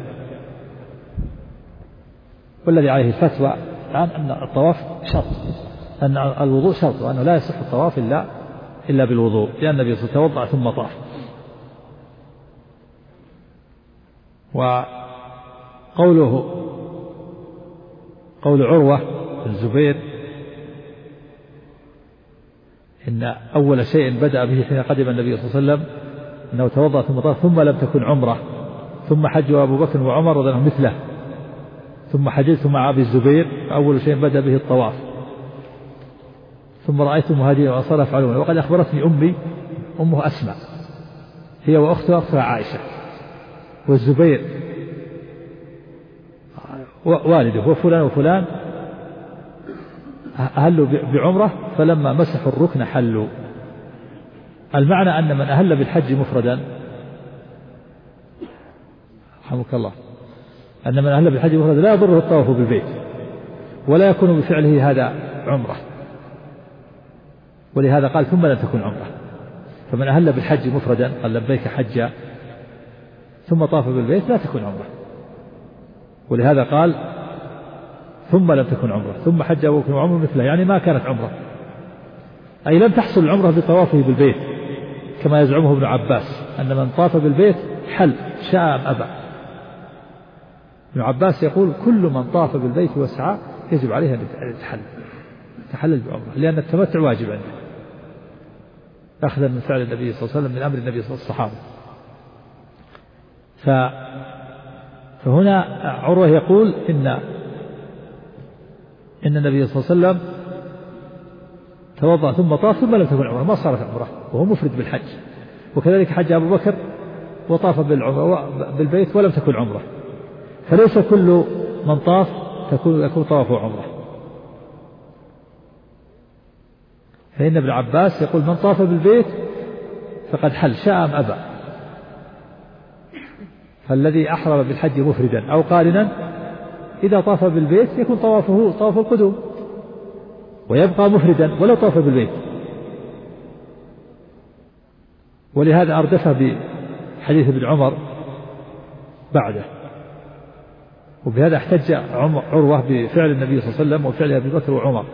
والذي عليه الفتوى الآن أن الطواف شرط، أن الوضوء شرط، وأنه لا يصح الطواف إلا بالوضوء، لأن النبي صلى الله عليه وسلم توضأ ثم طاف. قول عروة بن الزبير إن أول شيء بدأ به حين قدم النبي صلى الله عليه وسلم أنه توضأ ثم طاف ثم لم تكن عمرة، ثم حج أبو بكر وعمر رضي الله عنهم مثله، ثم حججت مع أبي الزبير، فأول شيء بدأ به الطواف، ثم رأيت المهاجرين والأنصار يفعلون. وقد أخبرتني أمه أسماء هي وأختها عائشة، والزبير والده وفلان وفلان أهلوا بعمرة فلما مسحوا الركن حلوا. المعنى أن من أهل بالحج مفردا، رحمك الله، أن من أهل بالحج مفردا لا يضره الطواف بالبيت ولا يكون بفعله هذا عمرة، ولهذا قال ثم لم تكن عمرة. فمن أهل بالحج مفردا قال لبيك حجا ثم طاف بالبيت لا تكون عمرة، ولهذا قال ثم لم تكن عمرة، ثم حج أبو بكر وعمر مثله، يعني ما كانت عمرة، أي لم تحصل العمرة بطوافه بالبيت كما يزعمه ابن عباس أن من طاف بالبيت حل شاء أم أبى. ابن عباس يقول كل من طاف بالبيت وسعى يجب عليه أن يتحلل بعمرة، لأن التمتع واجب عنده أخذا من فعل النبي صلى الله عليه وسلم من أمر النبي صلى الله عليه وسلم. فهنا عروة يقول إن النبي صلى الله عليه وسلم توضأ ثم طاف ثم لم تكن عمره، ما صارت عمره وهو مفرد بالحج. وكذلك حج أبو بكر وطاف بالبيت ولم تكن عمره، فليس كل من طاف يكون طوافه عمره. فإن ابن عباس يقول من طاف بالبيت فقد حل شاء أم أبى. فالذي أحرم بالحج مفردا أو قارنا إذا طاف بالبيت يكون طوافه طواف القدوم ويبقى مفردا ولو طاف بالبيت. ولهذا أردفه بحديث ابن عمر بعده. وبهذا احتج عروة بفعل النبي صلى الله عليه وسلم وفعل أبي بكر وعمر.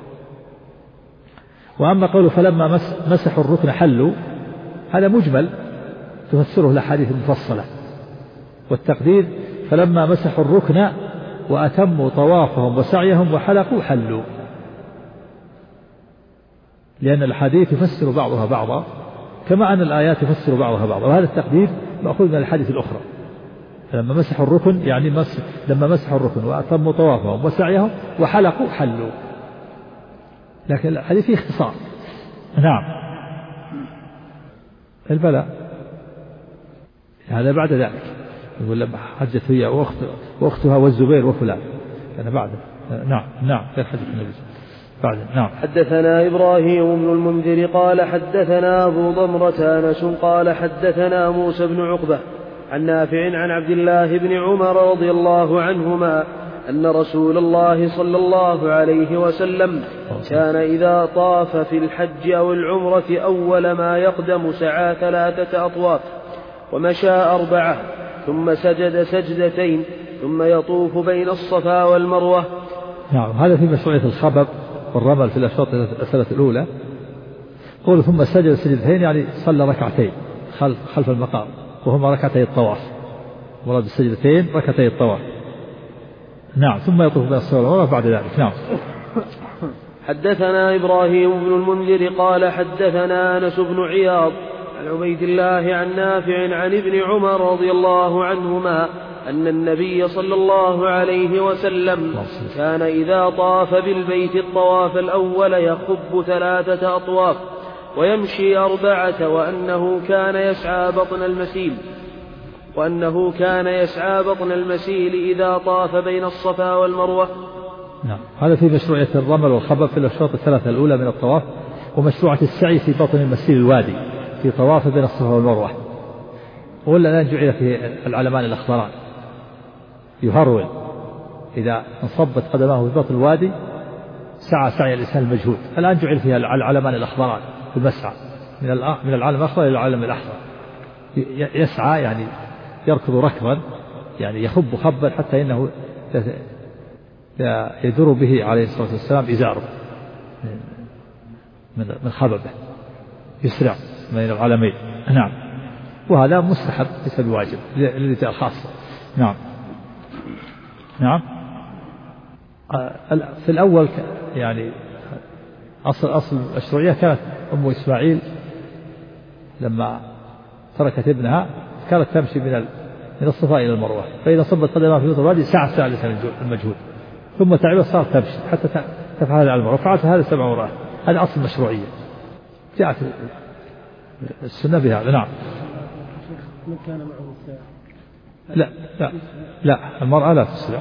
وأما قوله فلما مسحوا الركن حلوا، هذا مجمل تفسره الأحاديث المفصلة، والتقدير فلما مسحوا الركن وأتموا طوافهم وسعيهم وحلقوا حلوا، لأن الحديث يفسر بعضها بعضا كما أن الآيات تفسر بعضها بعضا، وهذا التقدير مأخوذ من الحديث الأخرى. فلما مسحوا الركن يعني لما مسحوا الركن وأتموا طوافهم وسعيهم وحلقوا حلوا، لكن الحديث فيه اختصار. نعم. البلاء هذا بعد ذلك، يقول لما حجت هي وأختها والزبير وفلان كان بعد. نعم في حديث النبي بعد. نعم. حدثنا إبراهيم بن المنذر قال حدثنا أبو ضمرة أنس قال حدثنا موسى بن عقبة عن نافع عن عبد الله بن عمر رضي الله عنهما أن رسول الله صلى الله عليه وسلم كان إذا طاف في الحج أو العمرة أول ما يقدم سعى 3 أطواف ومشى 4 ثم سجد سجدتين ثم يطوف بين الصفا والمروة. نعم. هذا في مشروعية الخبب والرمل في الأشواط الثلاث الأولى. قول ثم سجد سجدتين يعني صلى ركعتين خلف المقام وهما ركعتي الطواف، مراد السجدتين ركعتي الطواف. نعم. ثم يطوف بين الصفا والمروة بعد ذلك. نعم. حدثنا إبراهيم بن المنذر قال حدثنا أنس بن عياض عن عبيد الله عن نافع عن ابن عمر رضي الله عنهما أن النبي صلى الله عليه وسلم كان إذا طاف بالبيت الطواف الأول يخب 3 أطواف ويمشي 4 وأنه كان يسعى بطن المسيل إذا طاف بين الصفا والمروة. نعم. هذا في مشروعية الرمل والخبب في الأشواط الثلاثة الأولى من الطواف، ومشروعة السعي في بطن المسيل الوادي في طواف بين الصفا والمروة. ولا الآن جعل في العلمان الأخضران يهرول إذا انصبت قدماه في بطن الوادي سعى الإنسان المجهود. الآن جعل فيها العلمان الأخضران في المسعى من العالم الأخضر إلى العالم الأحمر. يسعى يعني يركض ركضا يعني يخب خبا حتى إنه يدور به عليه الصلاة والسلام إزاره من خببه يسرع بين العالمين. نعم. وهذا مستحب ليس بواجب للرجال خاصة. نعم. في الأول يعني أصل المشروعية كانت أم إسماعيل لما تركت ابنها كانت تمشي من الصفا إلى المروة، فإذا صبت قدمها في بطن الوادي سعى المجهود ثم تعبت صارت تمشي حتى تفعل هذا على المروة، فعلت هذا 7 مرات. هذا أصل المشروعية جاءت السنة بهذا. نعم. من كان معه لا المرأة لا تسرع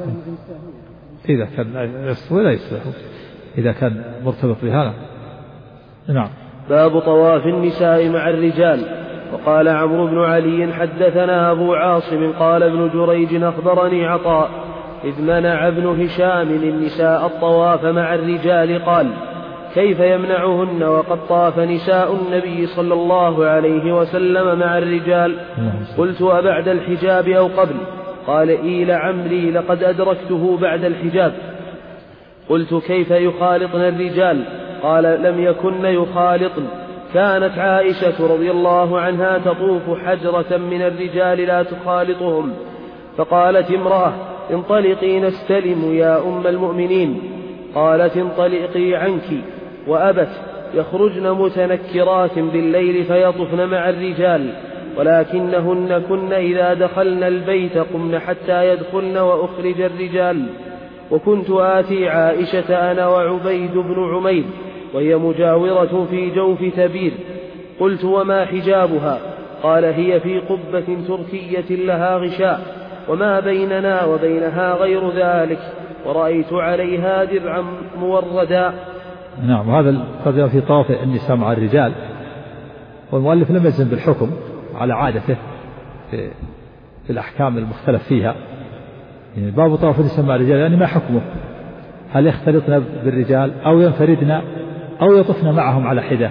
إذا كان يسرع لا يسرع إذا كان مرتبط بها. نعم. باب طواف النساء مع الرجال. وقال عمرو بن علي حدثنا أبو عاصم قال ابن جريج أخبرني عطاء إذ منع ابن هشام النساء الطواف مع الرجال قال كيف يمنعهن وقد طاف نساء النبي صلى الله عليه وسلم مع الرجال؟ قلت أبعد الحجاب أو قبل؟ قال إيل عمري لقد أدركته بعد الحجاب. قلت كيف يخالطن الرجال؟ قال لم يكن يخالطن، كانت عائشة رضي الله عنها تطوف حجرة من الرجال لا تخالطهم، فقالت امرأة انطلقي نستلم يا أم المؤمنين، قالت انطلقي عنك، وأبت، يخرجن متنكرات بالليل فيطفن مع الرجال، ولكنهن كن إذا دخلن البيت قمن حتى يدخلن وأخرج الرجال. وكنت آتي عائشة أنا وعبيد بن عمير وهي مجاورة في جوف تبير. قلت وما حجابها؟ قال هي في قبة تركية لها غشاء وما بيننا وبينها غير ذلك، ورأيت عليها درعا موردا. نعم. وهذا قد في طواف النساء مع الرجال، والمؤلف لم يجزم بالحكم على عادته في الأحكام المختلف فيها، يعني باب طواف النساء مع الرجال يعني ما حكمه؟ هل يختلطن بالرجال أو ينفردن أو يطفن معهم على حدة؟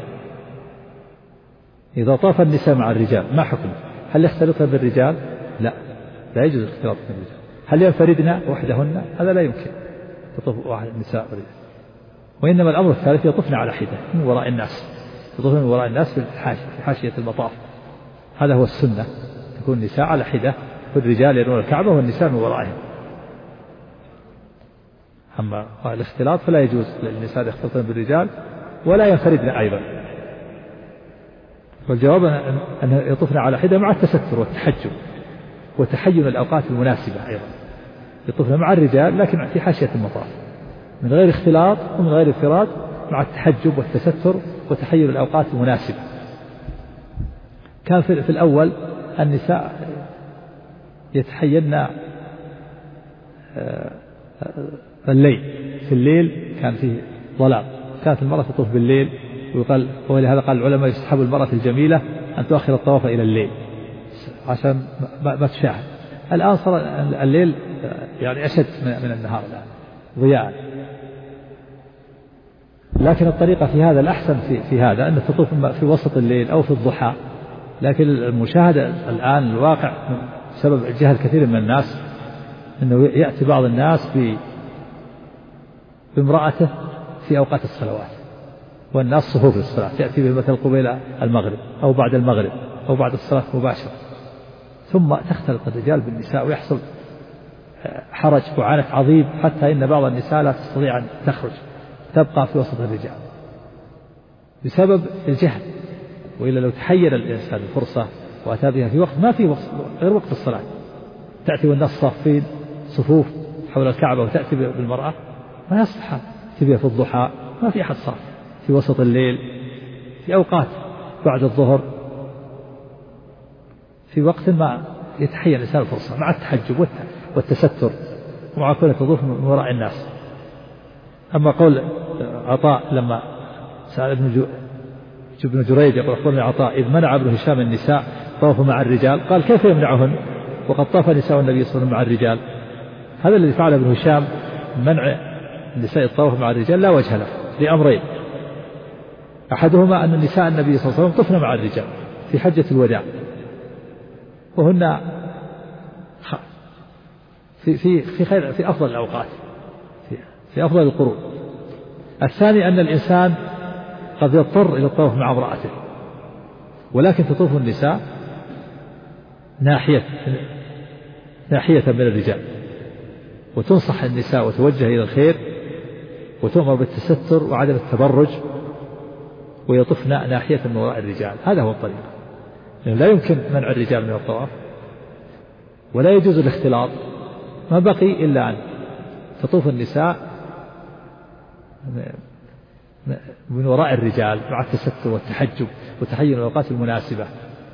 إذا طاف النساء مع الرجال ما حكمه؟ هل يختلطن بالرجال؟ لا يجوز الاختلاط بالرجال. هل ينفردن وحدهن؟ هذا لا يمكن تطوف واحد النساء والرجال. وإنما الأمر الثالث يطفن على حدة من وراء الناس، يطفن من وراء الناس في حاشية المطاف. هذا هو السنة، تكون النساء على حدة والرجال يرون الكعبة والنساء من ورائهم. أما الاختلاط فلا يجوز للنساء يختلطن بالرجال ولا ينفردن أيضا. والجواب أن يطفن على حدة مع التستر والتحجب وتحين الأوقات المناسبة أيضا. يطفن مع الرجال لكن في حاشية المطاف من غير اختلاط ومن غير انفراد، مع التحجب والتستر وتحين الأوقات المناسبة. كان في الأول النساء يتحين الليل، في الليل كان فيه ظلام، كانت المرأة تطوف بالليل، ويقال ولهذا قال العلماء يستحب المرأة الجميلة أن تؤخر الطواف إلى الليل عشان ما تشاهد. الآن صار الليل يعني أشد من النهار الآن ضياء، لكن الطريقة في هذا الأحسن في هذا أن تطوف في وسط الليل أو في الضحى. لكن المشاهدة الآن الواقع بسبب جهل كثير من الناس أنه يأتي بعض الناس بامرأته في أوقات الصلوات والناس صفوف للصلاة، يأتي به مثل قبيل المغرب أو بعد المغرب أو بعد الصلاة مباشرة، ثم تختلط الرجال بالنساء ويحصل حرج وعنت عظيم، حتى إن بعض النساء لا تستطيع أن تخرج، تبقى في وسط الرجال بسبب الجهل. وإلا لو تحير الإنسان الفرصة وأتى بها في وقت ما في وقت غير وقت الصلاة، تأتي والناس صافين صفوف حول الكعبة وتأتي بالمرأة، ما يصلح تبيها في الضحى، ما في أحد صاف، في وسط الليل، في أوقات بعد الظهر، في وقت ما يتحير الإنسان الفرصة مع التحجب والتستر ومع كل تطوف من وراء الناس. أما قول عطاء لما سأل ابن جريج يقول أخبرني عطاء إذ منع ابن هشام النساء طوفوا مع الرجال، قال كيف يمنعهن وقد طاف نساء النبي صلى الله عليه وسلم مع الرجال؟ هذا الذي فعل ابن هشام منع النساء الطواف مع الرجال لا وجه له لأمرين: أحدهما أن النساء النبي صلى الله عليه وسلم طفن مع الرجال في حجة الوداع وهن في خير في أفضل الأوقات في أفضل القرون. الثاني أن الإنسان قد يضطر إلى الطواف مع امرأته، ولكن تطوف النساء ناحية من الرجال، وتنصح النساء وتوجه إلى الخير وتؤمر بالتستر وعدم التبرج، ويطفن ناحية من وراء الرجال. هذا هو الطريق، يعني لا يمكن منع الرجال من الطواف ولا يجوز الاختلاط، ما بقي إلا أن تطوف النساء من وراء الرجال مع التستر والتحجب وتحين الأوقات المناسبة.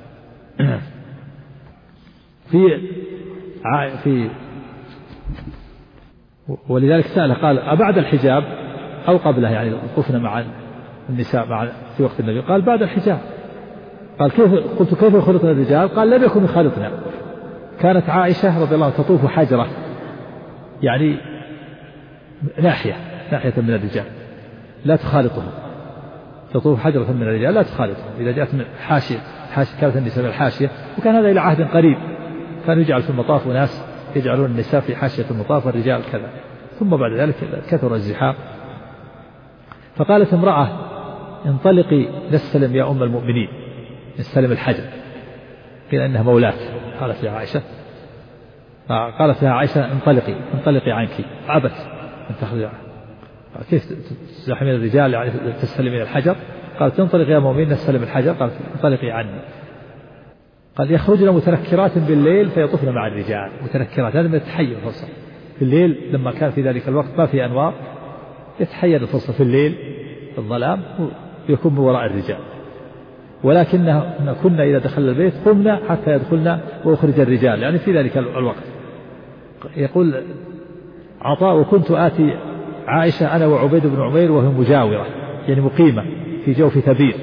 ولذلك سأل قال أبعد الحجاب أو قبله، يعني الطفن مع النساء في وقت النبي؟ قال بعد الحجاب. قال قلت كيف يخالطنا الرجال؟ قال لم يكن يخالطنا، كانت عائشة رضي الله عنها تطوف حجرة، يعني ناحية من الرجال لا تخالطهم، تطوف حجرة من الرجال لا تخالطهم. إذا جاءت من حاشية كانت النساء من الحاشية، وكان هذا إلى عهد قريب، كان يجعل في المطاف وناس يجعلون النساء في حاشية المطاف والرجال كذا، ثم بعد ذلك كثر الزحام. فقالت امرأة انطلقي نستلم يا أم المؤمنين، نستلم الحجر، قيل إنها مولاة، قالت يا عائشة، قالت لها عائشة انطلقي عنك، عبت أن تخرج. كيف تزاحمين الرجال يعني تستلمين الحجر؟ قالت انطلق يا مؤمنين نستلم الحجر، قالت انطلقي عني. قال يخرجن متنكرات بالليل فيطفن مع الرجال، متنكرات، هذا من التحير الفرصة في الليل، لما كان في ذلك الوقت ما في أنوار، يتحير الفرصة في الليل في الظلام ويكون من وراء الرجال. ولكننا كنا إذا دخل البيت قمنا حتى يدخلنا وأخرج الرجال، يعني في ذلك الوقت. يقول عطاء وكنت آتي عائشة أنا وعبيد بن عمير وهي مجاورة، يعني مقيمة في جوف ثبير،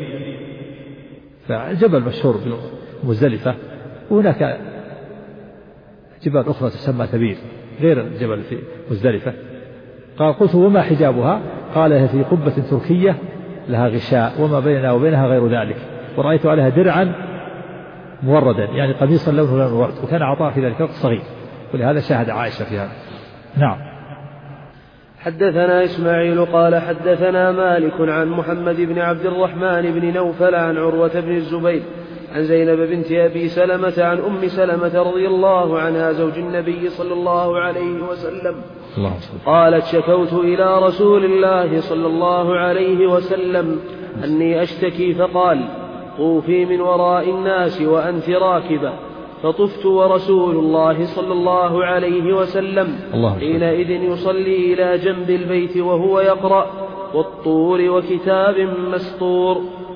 فجبل مشهور بمزدلفة، وهناك جبال أخرى تسمى ثبير، غير الجبل في مزدلفة. قال قلت وما حجابها؟ قال هي في قبة تركية لها غشاء وما بيننا وبينها غير ذلك، ورأيت عليها درعا موردا يعني قميصا لونه لون الورد، وكان عطاء في ذلك الوقت صغير، ولهذا شاهد عائشة في هذا. نعم. حدثنا إسماعيل قال حدثنا مالك عن محمد بن عبد الرحمن بن نوفل عن عروة بن الزبير عن زينب بنت أبي سلمة عن أم سلمة رضي الله عنها زوج النبي صلى الله عليه وسلم قالت شكوت إلى رسول الله صلى الله عليه وسلم أني أشتكي، فقال طوفي من وراء الناس وأنت راكبة، فطفت ورسول الله صلى الله عليه وسلم حينئذ يصلي إلى جنب البيت وهو يقرأ والطور وكتاب مسطور.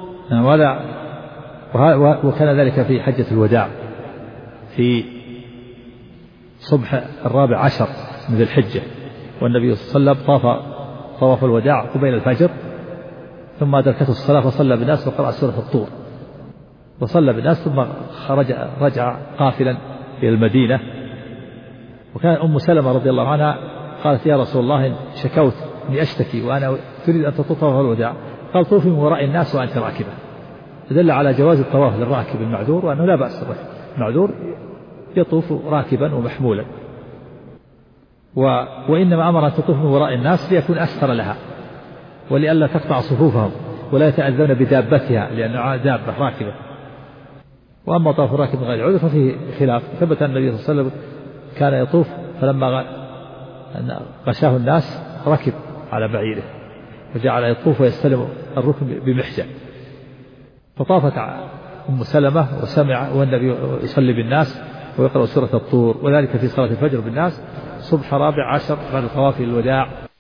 وكان ذلك في حجة الوداع في صبح 14 من ذي الحجة، والنبي صلى الله عليه وسلم طاف طواف الوداع قبيل الفجر، ثم أدركته الصلاة فصلى بالناس وقرأ سورة الطور، وصلى بالناس ثم رجع قافلا إلى المدينة. وكان أم سلمة رضي الله عنها قالت يا رسول الله شكوت إني أشتكي وأنا تريد أن تطوف طواف الوداع، قال طوفي من وراء الناس وأنت راكبة، دل على جواز الطواف للراكب المعذور، وأنه لا بأس المعذور يطوف راكبا ومحمولا، وإنما أمر أن تطوف من وراء الناس ليكون أستر لها ولئلا تقطع صفوفهم ولا يتأذون بدابتها لأنها دابة راكبة. وأما طواف الراكب من غير عذر ففيه خلاف. ثبت أن النبي صلى الله عليه وسلم كان يطوف فلما غشاه الناس ركب على بعيره وجعل يطوف ويستلم الركن بمحجن، فطافت أم سلمة وسمع والنبي يصلي بالناس ويقرأ سورة الطور، وذلك في صلاة الفجر بالناس صبح 14 بعد طواف الوداع.